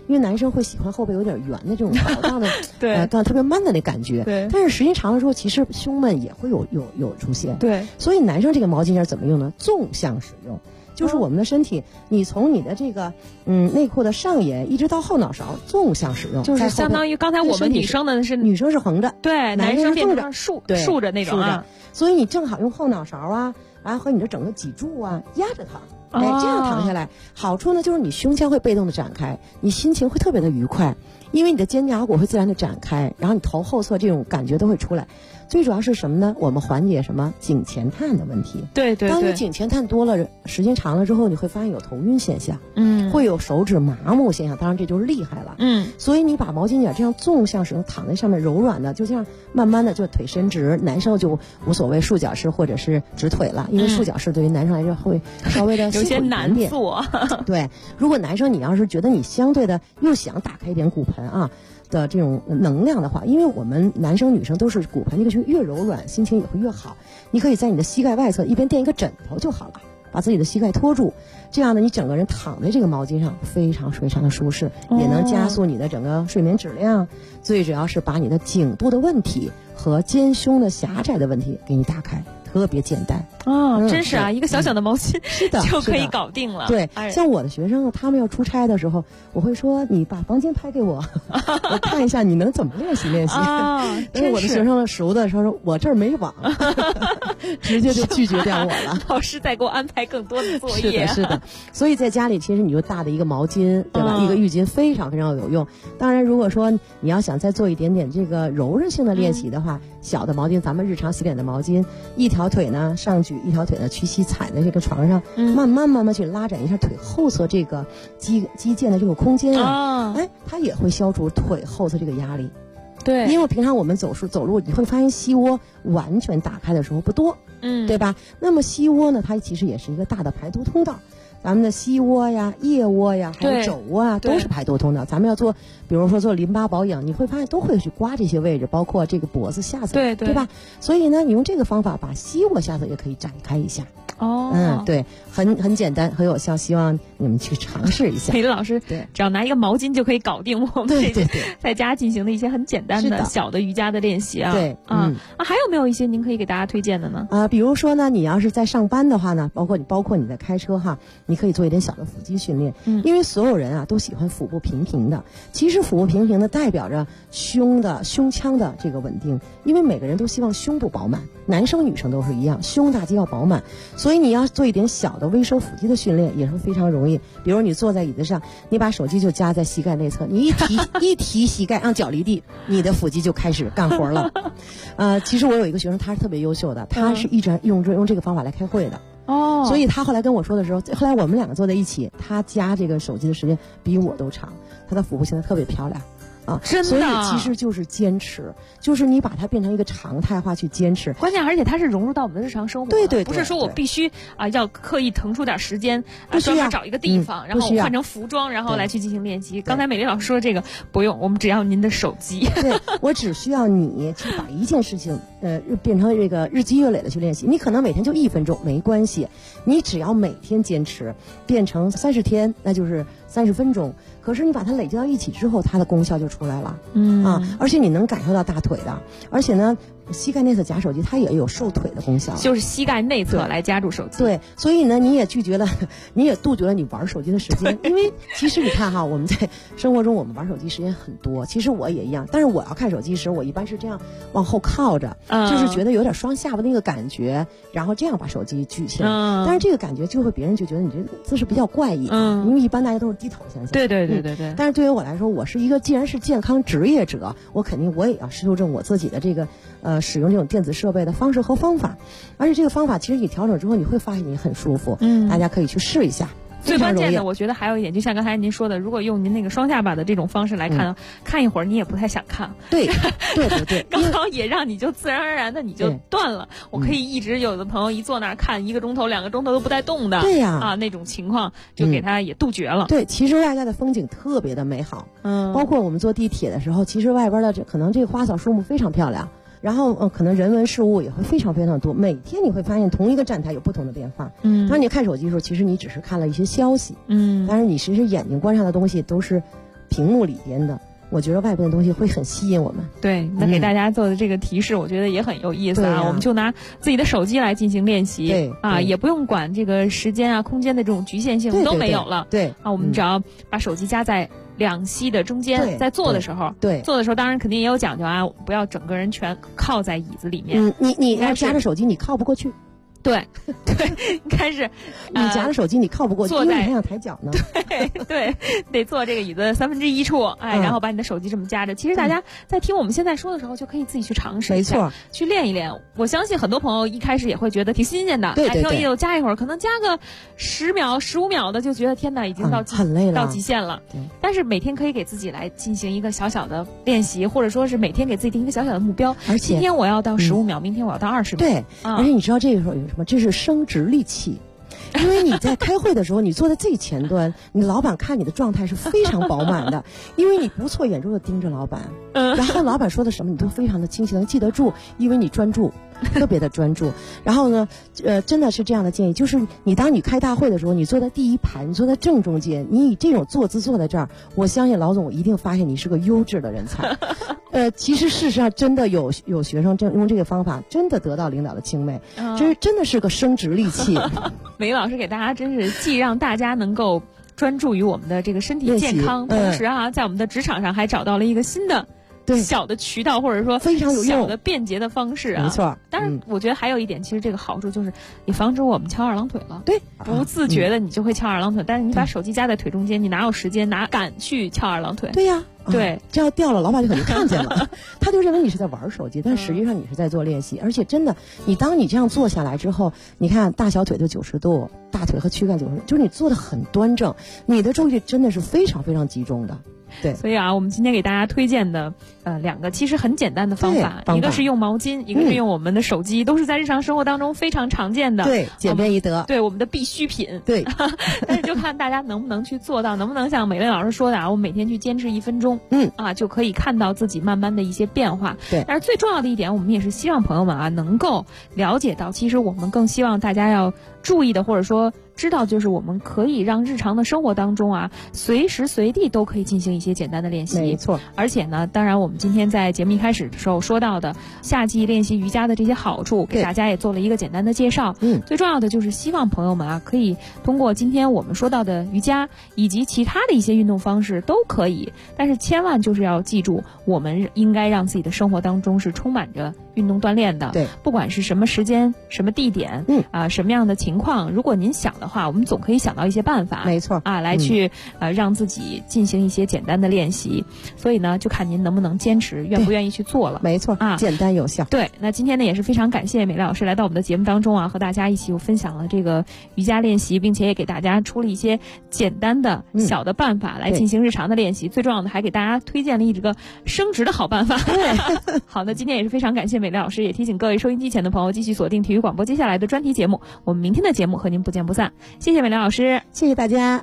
因为男生会喜欢后背有点圆的这种饱胀的， 对， 特别 man 的那感觉。 对， 但是时间长了之后，其实胸闷也会有出现。 对， 所以男生这个毛巾巾怎么用呢？纵向使用。就是我们的身体，你从你的这个内裤的上沿一直到后脑勺纵向使用， 就是相当于刚才我们女生的女生是横着， 对， 男生变成竖着那种啊， 所以你正好用后脑勺啊，然后和你的整个脊柱啊压着它。这样躺下来，好处呢就是你胸腔会被动的展开，你心情会特别的愉快，因为你的肩胛骨会自然的展开，然后你头后侧这种感觉都会出来。最主要是什么呢？我们缓解什么颈前碳的问题。 对，当你颈前碳多了，时间长了之后，你会发现有头晕现象，会有手指麻木现象，当然这就是厉害了。所以你把毛巾卷这样纵向使用，躺在上面柔软的，就这样慢慢的就腿伸直，男生就无所谓束脚式或者是直腿了，因为束脚式对于男生来说会稍微的有些难做。 对，如果男生你要是觉得你相对的又想打开一点骨盆啊的这种能量的话，因为我们男生女生都是骨盆这个越柔软，心情也会越好。你可以在你的膝盖外侧一边垫一个枕头就好了，把自己的膝盖托住，这样呢，你整个人躺在这个毛巾上非常非常的舒适，也能加速你的整个睡眠质量。最主要是把你的颈部的问题和肩胸的狭窄的问题给你打开。特别简单真是啊，一个小小的毛巾是的就可以搞定了。 对，像我的学生他们要出差的时候，我会说你把房间拍给我我看一下你能怎么练习因为我的学生熟的时候说我这儿没网直接就拒绝掉我了。 老师再给我安排更多的作业。 是的，所以在家里其实你就大的一个毛巾，对吧？一个浴巾非常非常有用。当然如果说你要想再做一点点这个柔韧性的练习的话，小的毛巾，咱们日常洗脸的毛巾，一条腿呢上举，一条腿呢屈膝踩在这个床上，慢慢去拉展一下腿后侧这个肌腱的这个空间它也会消除腿后侧这个压力。 对， 因为平常我们走路你会发现膝窝完全打开的时候不多，对吧？那么膝窝呢，它其实也是一个大的排毒通道。咱们的膝窝呀、腋窝呀，还有肘窝啊，都是排毒通道。咱们要做，比如说做淋巴保养，你会发现都会去刮这些位置，包括这个脖子下侧，对吧？所以呢，你用这个方法把膝窝下侧也可以展开一下。对，很简单，很有效，希望你们去尝试一下。 美丽老师，对，只要拿一个毛巾就可以搞定我们这些在家进行的一些很简单的小的瑜伽的练习啊。 对， 还有没有一些您可以给大家推荐的呢？ 比如说呢，你要是在上班的话呢，包括你在开车哈，你可以做一点小的腹肌训练，因为所有人啊都喜欢腹部平平的。其实腹部平平的代表着胸腔的这个稳定，因为每个人都希望胸部饱满，男生女生都是一样，胸大肌要饱满。所以你要做一点小的微收腹肌的训练也是非常容易。比如你坐在椅子上，你把手机就夹在膝盖内侧，你一提膝盖让脚离地，你的腹肌就开始干活了。其实我有一个学生，他是特别优秀的，他是一直用这个方法来开会的。所以他后来跟我说的时候，后来我们两个坐在一起，他夹这个手机的时间比我都长，他的腹部现在特别漂亮。 真的， 所以其实就是坚持，就是你把它变成一个常态化去坚持。 关键，而且它是融入到我们的日常生活。 对， 不是说我必须要刻意腾出点时间，专门找一个地方，然后换成服装，然后来去进行练习。刚才美丽老师说这个不用，我们只要您的手机。 对，我只需要你去把一件事情变成这个日积月累的去练习。你可能每天就1分钟没关系，你只要每天坚持，变成30天，那就是30分钟。可是你把它累积到一起之后，它的功效就出来了。而且你能感受到大腿的，而且呢，膝盖内侧夹手机它也有瘦腿的功效， 就是膝盖内侧来夹住手机。 对，所以呢，你也杜绝了你玩手机的时间。因为其实你看哈，我们在生活中我们玩手机时间很多，其实我也一样。但是我要看手机时，我一般是这样往后靠着，就是觉得有点双下巴那个感觉，然后这样把手机举起来。但是这个感觉就会别人就觉得你这个姿势比较怪异，因为一般大家都是低头向下。 对。 但是对于我来说，我是一个既然是健康职业者，我肯定我也要修正我自己的这个使用这种电子设备的方式和方法。而且这个方法其实你调整之后，你会发现你很舒服。大家可以去试一下。 最关键的，我觉得还有一点，就像刚才您说的，如果用您那个双下巴的这种方式来看，看一会儿你也不太想看。 对， 刚好也让你就自然而然的你就断了。我可以一直有的朋友一坐那儿看1个钟头、2个钟头都不带动的。 对呀， 那种情况就给他也杜绝了。 对，其实外在的风景特别的美好。包括我们坐地铁的时候，其实外边的可能这个花草树木非常漂亮。然后可能人文事物也会非常非常多，每天你会发现同一个站台有不同的变化。当然你看手机的时候，其实你只是看了一些消息。但是你其实眼睛观察的东西都是屏幕里边的，我觉得外边的东西会很吸引我们。 对，那给大家做的这个提示，我觉得也很有意思啊。我们就拿自己的手机来进行练习， 对啊，也不用管这个时间啊、空间的这种局限性都没有了。 对啊，我们只要把手机夹在两膝的中间，在做的时候，做的时候当然肯定也有讲究啊，不要整个人全靠在椅子里面。 你要夹着手机，你靠不过去。 对，开始你夹着手机你靠不过去，因为你还想抬脚呢。 对，得坐这个椅子1/3处，哎，然后把你的手机这么夹着。其实大家在听我们现在说的时候，就可以自己去尝试一下， 没错， 去练一练。我相信很多朋友一开始也会觉得挺新鲜的， 对， 挺有意思，夹一会儿，可能夹个10秒、15秒的，就觉得天哪，已经很累了， 到极限了。但是每天可以给自己来进行一个小小的练习，或者说是每天给自己定一个小小的目标。 而且今天我要到15秒，明天我要到20秒。 对，而且你知道这个时候有什么？这是生殖利器。因为你在开会的时候，你坐在最前端，你老板看你的状态是非常饱满的，因为你不错眼珠子盯着老板，然后老板说的什么你都非常的清晰能记得住，因为你专注，特别的专注。然后呢，真的是这样的建议，就是当你开大会的时候，你坐在第一排，你坐在正中间，你以这种坐姿坐在这儿，我相信老总一定发现你是个优质的人才。其实事实上真的有学生用这个方法，真的得到领导的青睐，这真的是个生殖利器。 美老师给大家真是既让大家能够专注于我们的这个身体健康，同时啊，在我们的职场上还找到了一个新的小的渠道，或者说非常有用小的便捷的方式啊。 没错。 当然，我觉得还有一点，其实这个好处就是也防止我们翘二郎腿了。 对， 不自觉的你就会翘二郎腿，但是你把手机夹在腿中间，你哪有时间哪敢去翘二郎腿？ 对呀。 对， 这要掉了，老板就肯定看见了，他就认为你是在玩手机，但实际上你是在做练习。而且真的，当你这样坐下来之后，你看大小腿都90度，大腿和躯干90度，就是你坐得很端正，你的注意力真的是非常非常集中的。对， 所以啊，我们今天给大家推荐的2个其实很简单的方法，一个是用毛巾，一个是用我们的手机，都是在日常生活当中非常常见的， 对，简便易得， 对，我们的必需品， 对。 但是就看大家能不能去做到，能不能像美玲老师说的啊，我每天去坚持1分钟，就可以看到自己慢慢的一些变化。 对， 但是最重要的一点，我们也是希望朋友们啊能够了解到，其实我们更希望大家要注意的，或者说知道，就是我们可以让日常的生活当中啊，随时随地都可以进行一些简单的练习。 没错。 而且呢，当然我们今天在节目一开始的时候说到的夏季练习瑜伽的这些好处，给大家也做了一个简单的介绍。最重要的就是希望朋友们啊，可以通过今天我们说到的瑜伽以及其他的一些运动方式都可以，但是千万就是要记住，我们应该让自己的生活当中是充满着运动锻炼的。 对， 不管是什么时间、什么地点，什么样的情况，如果您想的话，我们总可以想到一些办法。 没错啊，来去让自己进行一些简单的练习。所以呢，就看您能不能坚持，愿不愿意去做了。 没错啊，简单有效。 对，那今天呢也是非常感谢美丽老师来到我们的节目当中啊，和大家一起分享了这个瑜伽练习，并且也给大家出了一些简单的小的办法来进行日常的练习。最重要的还给大家推荐了一个升职的好办法。 对， 好，那今天也是非常感谢美丽老师，也提醒各位收音机前的朋友继续锁定体育广播接下来的专题节目。我们明天的节目和您不见不散。谢谢美丽老师， 谢谢大家。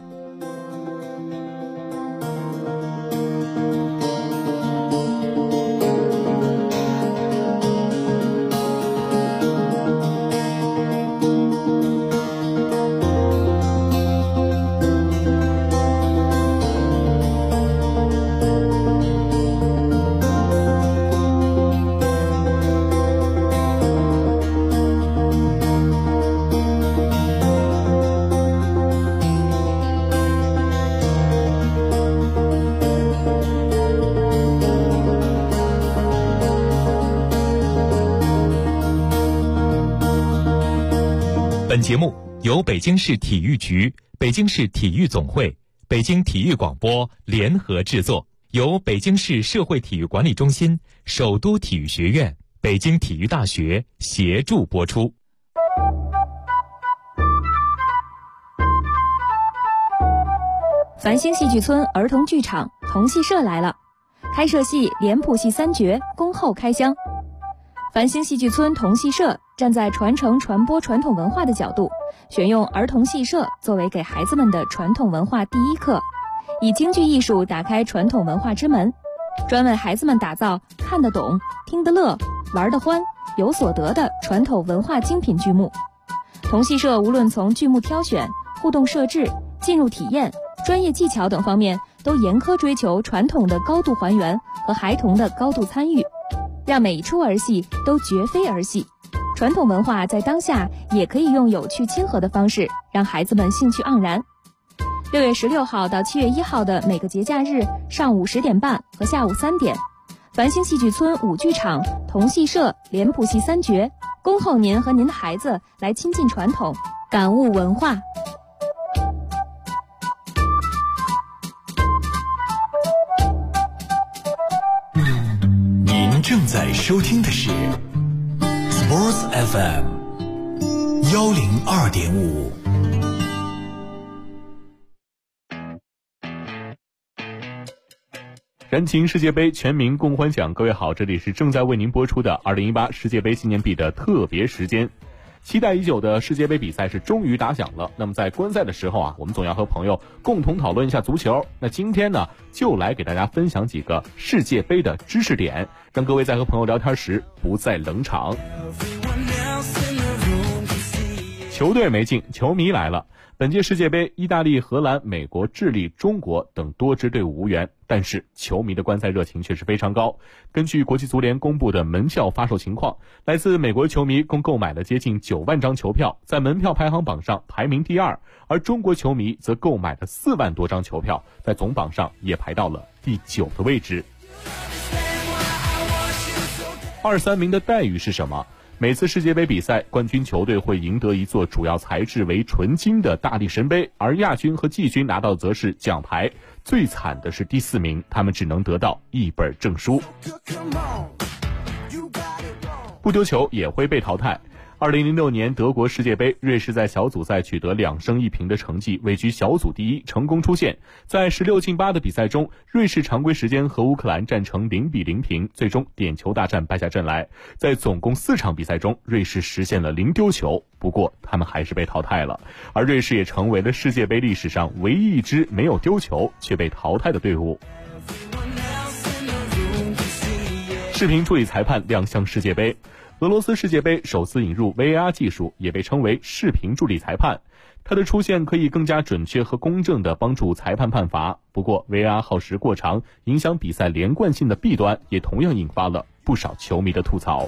本节目由北京市体育局、北京市体育总会、北京体育广播联合制作，由北京市社会体育管理中心、首都体育学院、北京体育大学协助播出。 繁星戏剧村儿童剧场童戏社来了，开设戏脸谱戏3角恭候开箱。繁星戏剧村童戏社站在传承传播传统文化的角度，选用儿童戏社作为给孩子们的传统文化第一课，以京剧艺术打开传统文化之门，专为孩子们打造看得懂、听得乐、玩得欢、有所得的传统文化精品剧目。童戏社无论从剧目挑选、互动设置、进入体验、专业技巧等方面， 都严苛追求传统的高度还原和孩童的高度参与，让每一出儿戏都绝非儿戏。传统文化在当下也可以用有趣亲和的方式让孩子们兴趣盎然。6月16号到7月1号的每个节假日上午10点半和下午3点，繁星戏剧村舞剧场、同戏社、脸谱戏3绝，恭候您和您的孩子来亲近传统，感悟文化。 您正在收听的是 Sports FM 102.5。 燃情世界杯全民共欢奖，各位好，这里是正在为您播出的2018世界杯纪念币的特别时间。期待已久的世界杯比赛是终于打响了。那么在观赛的时候啊，我们总要和朋友共同讨论一下足球。那今天呢，就来给大家分享几个世界杯的知识点，让各位在和朋友聊天时不再冷场。球队没进，球迷来了。本届世界杯，意大利、荷兰、美国、智利、中国等多支队伍无缘，但是球迷的观赛热情却是非常高。根据国际足联公布的门票发售情况，来自美国球迷共购买了接近9万张球票，在门票排行榜上排名第2，而中国球迷则购买了4万多张球票，在总榜上也排到了第9的位置。23名的待遇是什么？每次世界杯比赛，冠军球队会赢得一座主要材质为纯金的大力神杯，而亚军和季军拿到的则是奖牌。最惨的是第4名，他们只能得到一本证书。不丢球也会被淘汰。2006年德国世界杯，瑞士在小组赛取得2胜1平的成绩，位居小组第1，成功出线。在16进8的比赛中，瑞士常规时间和乌克兰战成0-0平，最终点球大战败下阵来。在总共4场比赛中，瑞士实现了0丢球，不过他们还是被淘汰了。而瑞士也成为了世界杯历史上唯一一支没有丢球却被淘汰的队伍。视频助理裁判亮相世界杯。俄罗斯世界杯首次引入 VAR 技术，也被称为视频助理裁判。它的出现可以更加准确和公正地帮助裁判判罚。不过 VAR 耗时过长，影响比赛连贯性的弊端也同样引发了不少球迷的吐槽。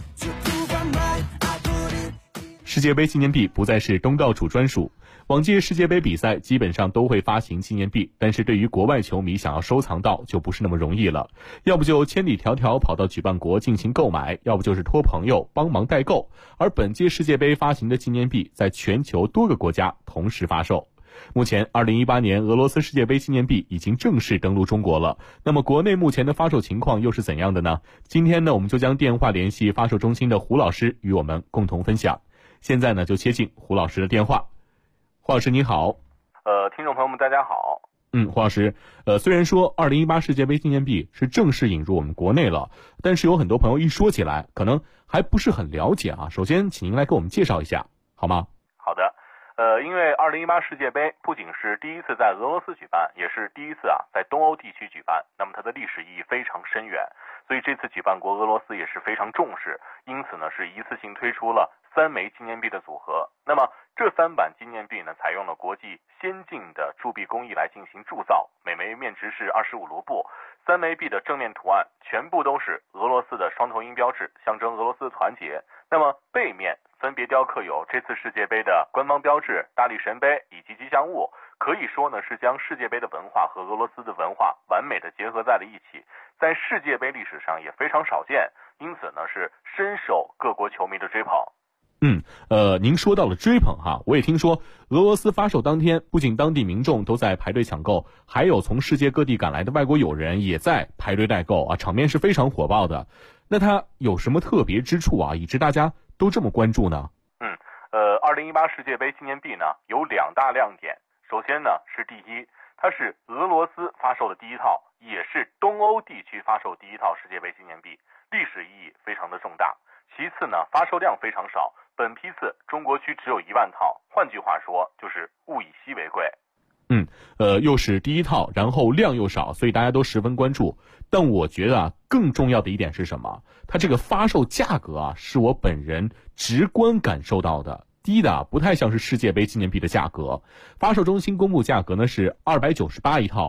世界杯纪念币不再是东道主专属。往届世界杯比赛基本上都会发行纪念币，但是对于国外球迷想要收藏到就不是那么容易了，要不就千里迢迢跑到举办国进行购买，要不就是托朋友帮忙代购。而本届世界杯发行的纪念币在全球多个国家同时发售。目前2018年俄罗斯世界杯纪念币已经正式登陆中国了，那么国内目前的发售情况又是怎样的呢？今天呢，我们就将电话联系发售中心的胡老师与我们共同分享。现在呢，就接进胡老师的电话。胡老师你好。 听众朋友们大家好。 胡老师，虽然说2018世界杯纪念币是正式引入我们国内了，但是有很多朋友一说起来可能还不是很了解啊。首先请您来给我们介绍一下好吗？ 好的。因为2018世界杯不仅是第一次在俄罗斯举办，也是第一次在东欧地区举办，那么它的历史意义非常深远，所以这次举办国俄罗斯也是非常重视，因此呢是一次性推出了3枚纪念币的组合。那么这3版纪念币呢，采用了国际先进的铸币工艺来进行铸造，每枚面值是25卢布。3枚币的正面图案全部都是俄罗斯的双头鹰标志，象征俄罗斯的团结。那么背面分别雕刻有这次世界杯的官方标志、大力神杯以及吉祥物，可以说呢是将世界杯的文化和俄罗斯的文化完美的结合在了一起，在世界杯历史上也非常少见，因此呢是深受各国球迷的追捧。 您说到了追捧哈，我也听说俄罗斯发售当天，不仅当地民众都在排队抢购，还有从世界各地赶来的外国友人也在排队代购啊，场面是非常火爆的。那它有什么特别之处啊，以致大家都这么关注呢 ？2018世界杯纪念币呢有2大亮点。首先呢是第一，它是俄罗斯发售的第一套，也是东欧地区发售第一套世界杯纪念币，历史意义非常的重大。其次呢，发售量非常少，本批次中国区只有1万套，换句话说就是物以稀为贵。 又是第一套，然后量又少，所以大家都十分关注。但我觉得更重要的一点是什么？它这个发售价格是我本人直观感受到的，低的不太像是世界杯纪念币的价格。发售中心公布价格呢是298一套，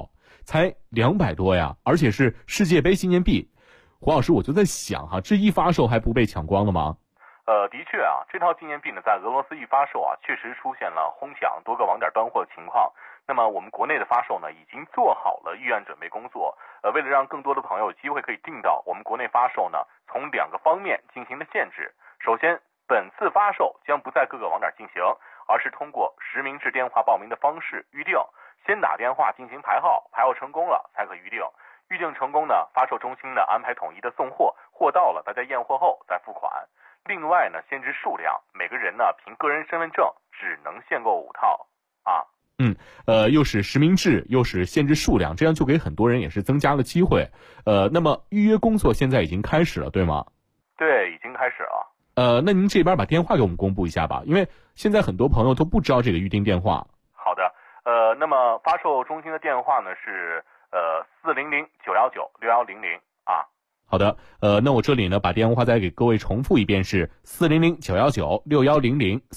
才200多呀，而且是世界杯纪念币。胡老师，我就在想哈，这一发售还不被抢光了吗？ 的确啊，这套纪念币呢，在俄罗斯一发售啊，确实出现了哄抢多个网点断货的情况。那么我们国内的发售呢，已经做好了预案准备工作。为了让更多的朋友有机会可以订到，我们国内发售呢，从2个方面进行了限制。首先，本次发售将不在各个网点进行，而是通过实名制电话报名的方式预定，先打电话进行排号，排号成功了才可预定。预定成功呢，发售中心呢安排统一的送货，货到了大家验货后再付款。另外呢，限制数量，每个人呢凭个人身份证只能限购5套啊。 又是实名制，又是限制数量，这样就给很多人也是增加了机会。那么预约工作现在已经开始了，对吗？ 对，已经开始了。 那您这边把电话给我们公布一下吧，因为现在很多朋友都不知道这个预订电话。 好的，那么发售中心的电话呢是400-919-6100啊。 好的，那我这里呢把电话再给各位重复一遍，是400-919-6100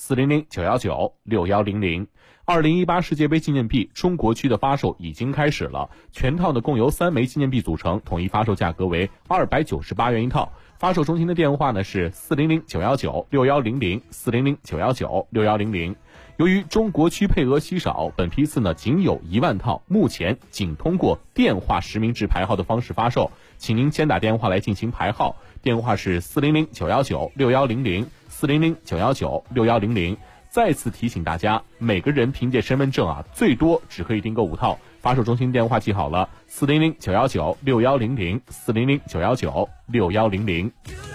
400-919-6100。2018世界杯纪念币中国区的发售已经开始了，全套呢共由3枚纪念币组成，统一发售价格为298元一套。发售中心的电话呢是400-919-6100 400-919-6100。由于中国区配额稀少，本批次呢仅有1万套，目前仅通过电话实名制排号的方式发售，请您先打电话来进行排号，电话是400-919-6100 400-919-6100。再次提醒大家，每个人凭借身份证啊，最多只可以订购5套。发售中心电话记好了，400-919-6100 400-919-6100。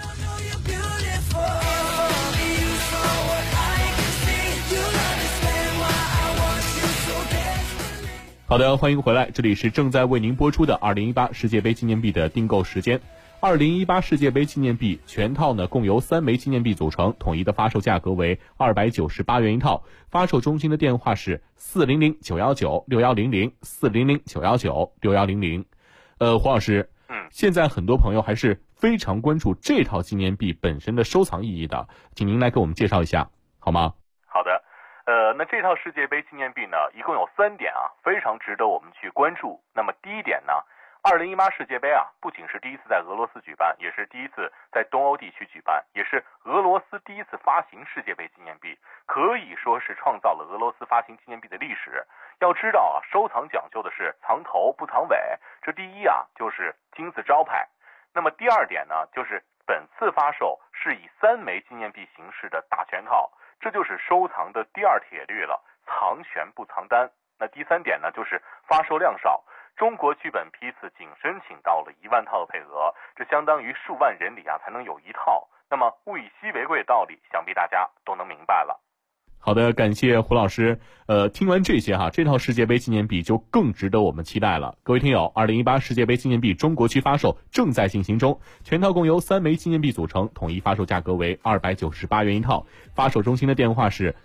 好的，欢迎回来，这里是正在为您播出的2018世界杯纪念币的订购时间。2018世界杯纪念币全套呢共由3枚纪念币组成，统一的发售价格为298元一套。发售中心的电话是400-919-6100 400-919-6100。黄老师，现在很多朋友还是非常关注这套纪念币本身的收藏意义的，请您来给我们介绍一下好吗？ 好的，那这套世界杯纪念币呢，一共有3点啊，非常值得我们去关注。那么第一点呢，2018世界杯啊，不仅是第一次在俄罗斯举办，也是第一次在东欧地区举办，也是俄罗斯第一次发行世界杯纪念币，可以说是创造了俄罗斯发行纪念币的历史。要知道啊，收藏讲究的是藏头不藏尾，这第一啊就是金字招牌。那么第二点呢，就是本次发售是以3枚纪念币形式的大全套，这就是收藏的第2铁律了，藏全不藏单。那第3点呢，就是发售量少。中国区本批次仅申请到了1万套的配额，这相当于数万人里啊才能有1套。那么物以稀为贵的道理，想必大家都能明白了。 好的，感谢胡老师。听完这些哈，这套世界杯纪念币就更值得我们期待了。各位听友，2018世界杯纪念币中国区发售正在进行中，全套共由3枚纪念币组成，统一发售价格为298元一套。发售中心的电话是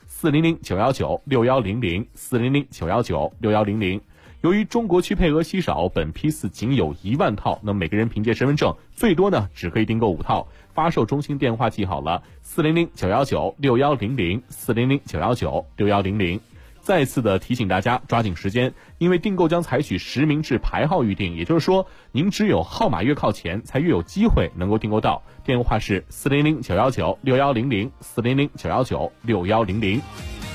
400-919-6100 400-919-6100。由于中国区配额稀少，本批次仅有1万套，那每个人凭借身份证最多呢只可以订购5套。发售中心电话记好了，400-919-6100 400-919-6100。再次的提醒大家抓紧时间，因为订购将采取实名制排号预订，也就是说您只有号码越靠前才越有机会能够订购到。电话是400-919-6100 400-919-6100。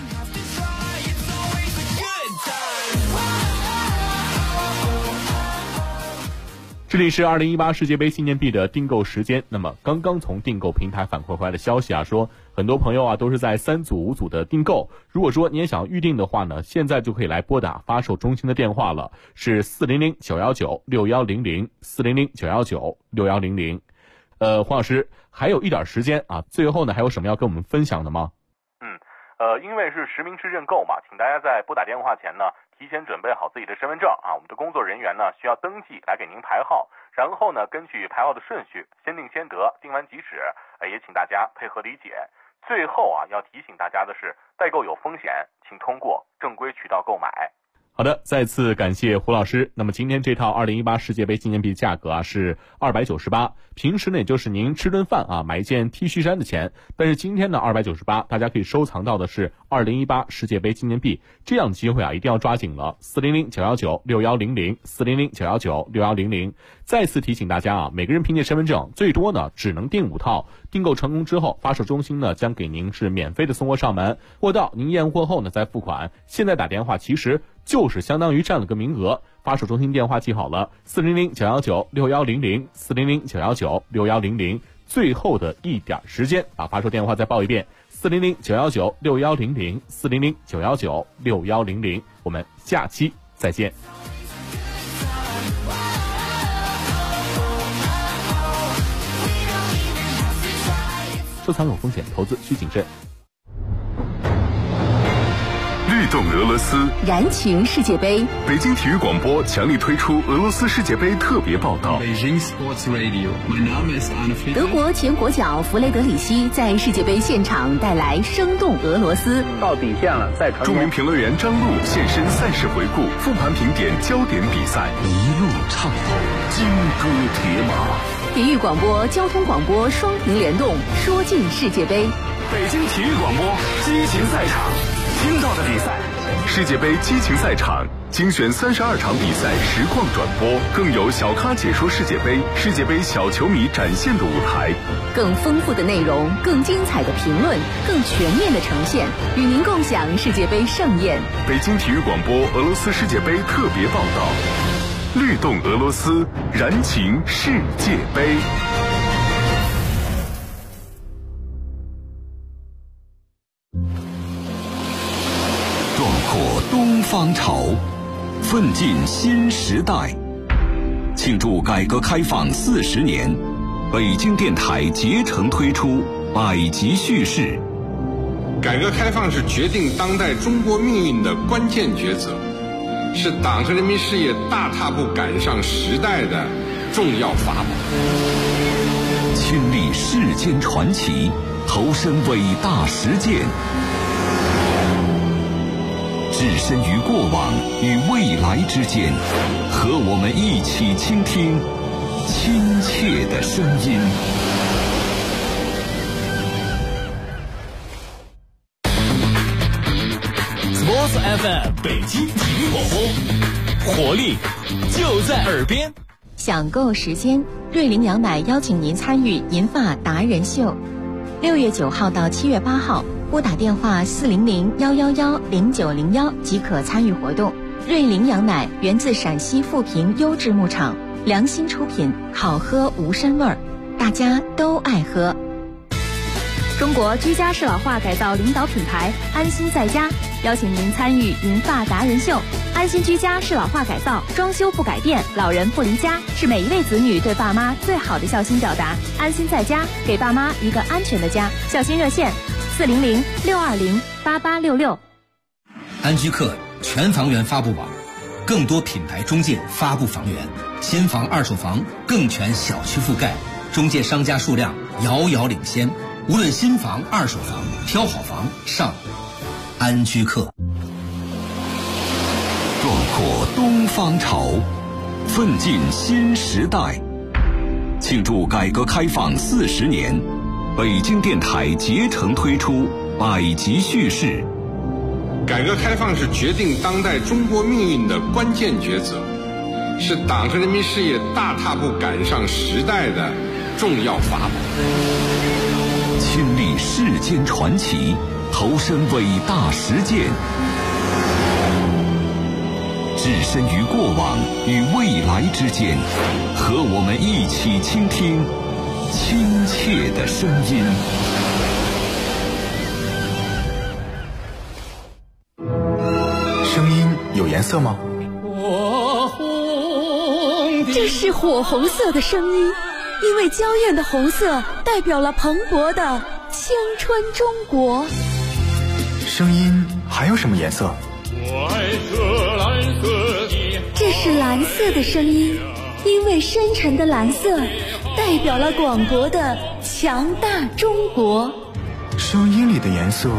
这里是2018世界杯纪念币的订购时间。那么刚刚从订购平台反馈回来的消息啊，说很多朋友啊都是在3组5组的订购。如果说你也想预定的话呢，现在就可以来拨打发售中心的电话了，是400-919-6100 400-919-6100。黄老师还有一点时间啊，最后呢还有什么要跟我们分享的吗？ 因为是实名制认购嘛，请大家在拨打电话前呢提前准备好自己的身份证啊，我们的工作人员呢需要登记来给您排号，然后呢根据排号的顺序先定先得，定完即止，也请大家配合理解。最后啊要提醒大家的是，代购有风险，请通过正规渠道购买。 好的，再次感谢胡老师。那么今天这套2018世界杯纪念币价格是298，平时呢也就是您吃顿饭买一件 T 恤衫的钱。但是今天呢298，大家可以收藏到的是2018世界杯纪念币，这样的机会一定要抓紧了。400-919-6100，400-919-6100。再次提醒大家每个人凭借身份证最多呢只能订5套，订购成功之后，发售中心呢将给您是免费的送货上门，货到您验货后呢再付款。现在打电话其实就是相当于占了个名额，发售中心电话记好了，400-919-6100，400-919-6100。最后的一点时间，把发售电话再报一遍，400-919-6100，400-919-6100。我们下期再见。收藏有风险，投资需谨慎。 律动俄罗斯， 燃情世界杯。 北京体育广播强力推出俄罗斯世界杯特别报道。 德国前国脚弗雷德里希在世界杯现场带来生动俄罗斯。 到底线了，再传。 著名评论员张璐现身赛事回顾，复盘评点焦点比赛， 一路畅通，金戈铁马。 体育广播、交通广播双屏联动，说尽世界杯。 北京体育广播激情赛场，听到的比赛，世界杯激情赛场精选32场比赛实况转播，更有小咖解说世界杯，世界杯小球迷展现的舞台， 更丰富的内容，更精彩的评论，更全面的呈现，与您共享世界杯盛宴。 北京体育广播俄罗斯世界杯特别报道，律动俄罗斯，燃情世界杯。 壮阔东方潮，奋进新时代。庆祝改革开放40年，北京电台竭诚推出百集叙事。 改革开放是决定当代中国命运的关键抉择，是党和人民事业大踏步赶上时代的重要法宝。 亲历世间传奇，投身伟大实践，置身于过往与未来之间，和我们一起倾听亲切的声音。 Sports FM 北京体育广播，活力就在耳边。 享购时间，瑞麟羊奶邀请您参与银发达人秀，6月9号到7月8号，拨打电话400-111-0901即可参与活动。瑞麟羊奶源自陕西富平优质牧场，良心出品，好喝无膻味儿，大家都爱喝。 中国居家适老化改造领导品牌安心在家邀请您参与银发达人秀。安心居家适老化改造，装修不改变，老人不离家，是每一位子女对爸妈最好的孝心表达。安心在家，给爸妈一个安全的家。孝心热线400-620-8866。 安居客全房源发布网，更多品牌中介发布房源，新房二手房更全小区覆盖，中介商家数量遥遥领先。无论新房二手房，挑好房上安居客。 壮阔东方潮，奋进新时代。庆祝改革开放40年，北京电台竭诚推出百集叙事。 改革开放是决定当代中国命运的关键抉择，是党和人民事业大踏步赶上时代的重要法宝。 亲历世间传奇，投身伟大实践，置身于过往与未来之间，和我们一起倾听亲切的声音。 声音有颜色吗？ 这是火红色的声音，因为娇艳的红色代表了蓬勃的青春中国。 声音还有什么颜色？ 这是蓝色的声音，因为深沉的蓝色代表了广博的强大中国。 声音里的颜色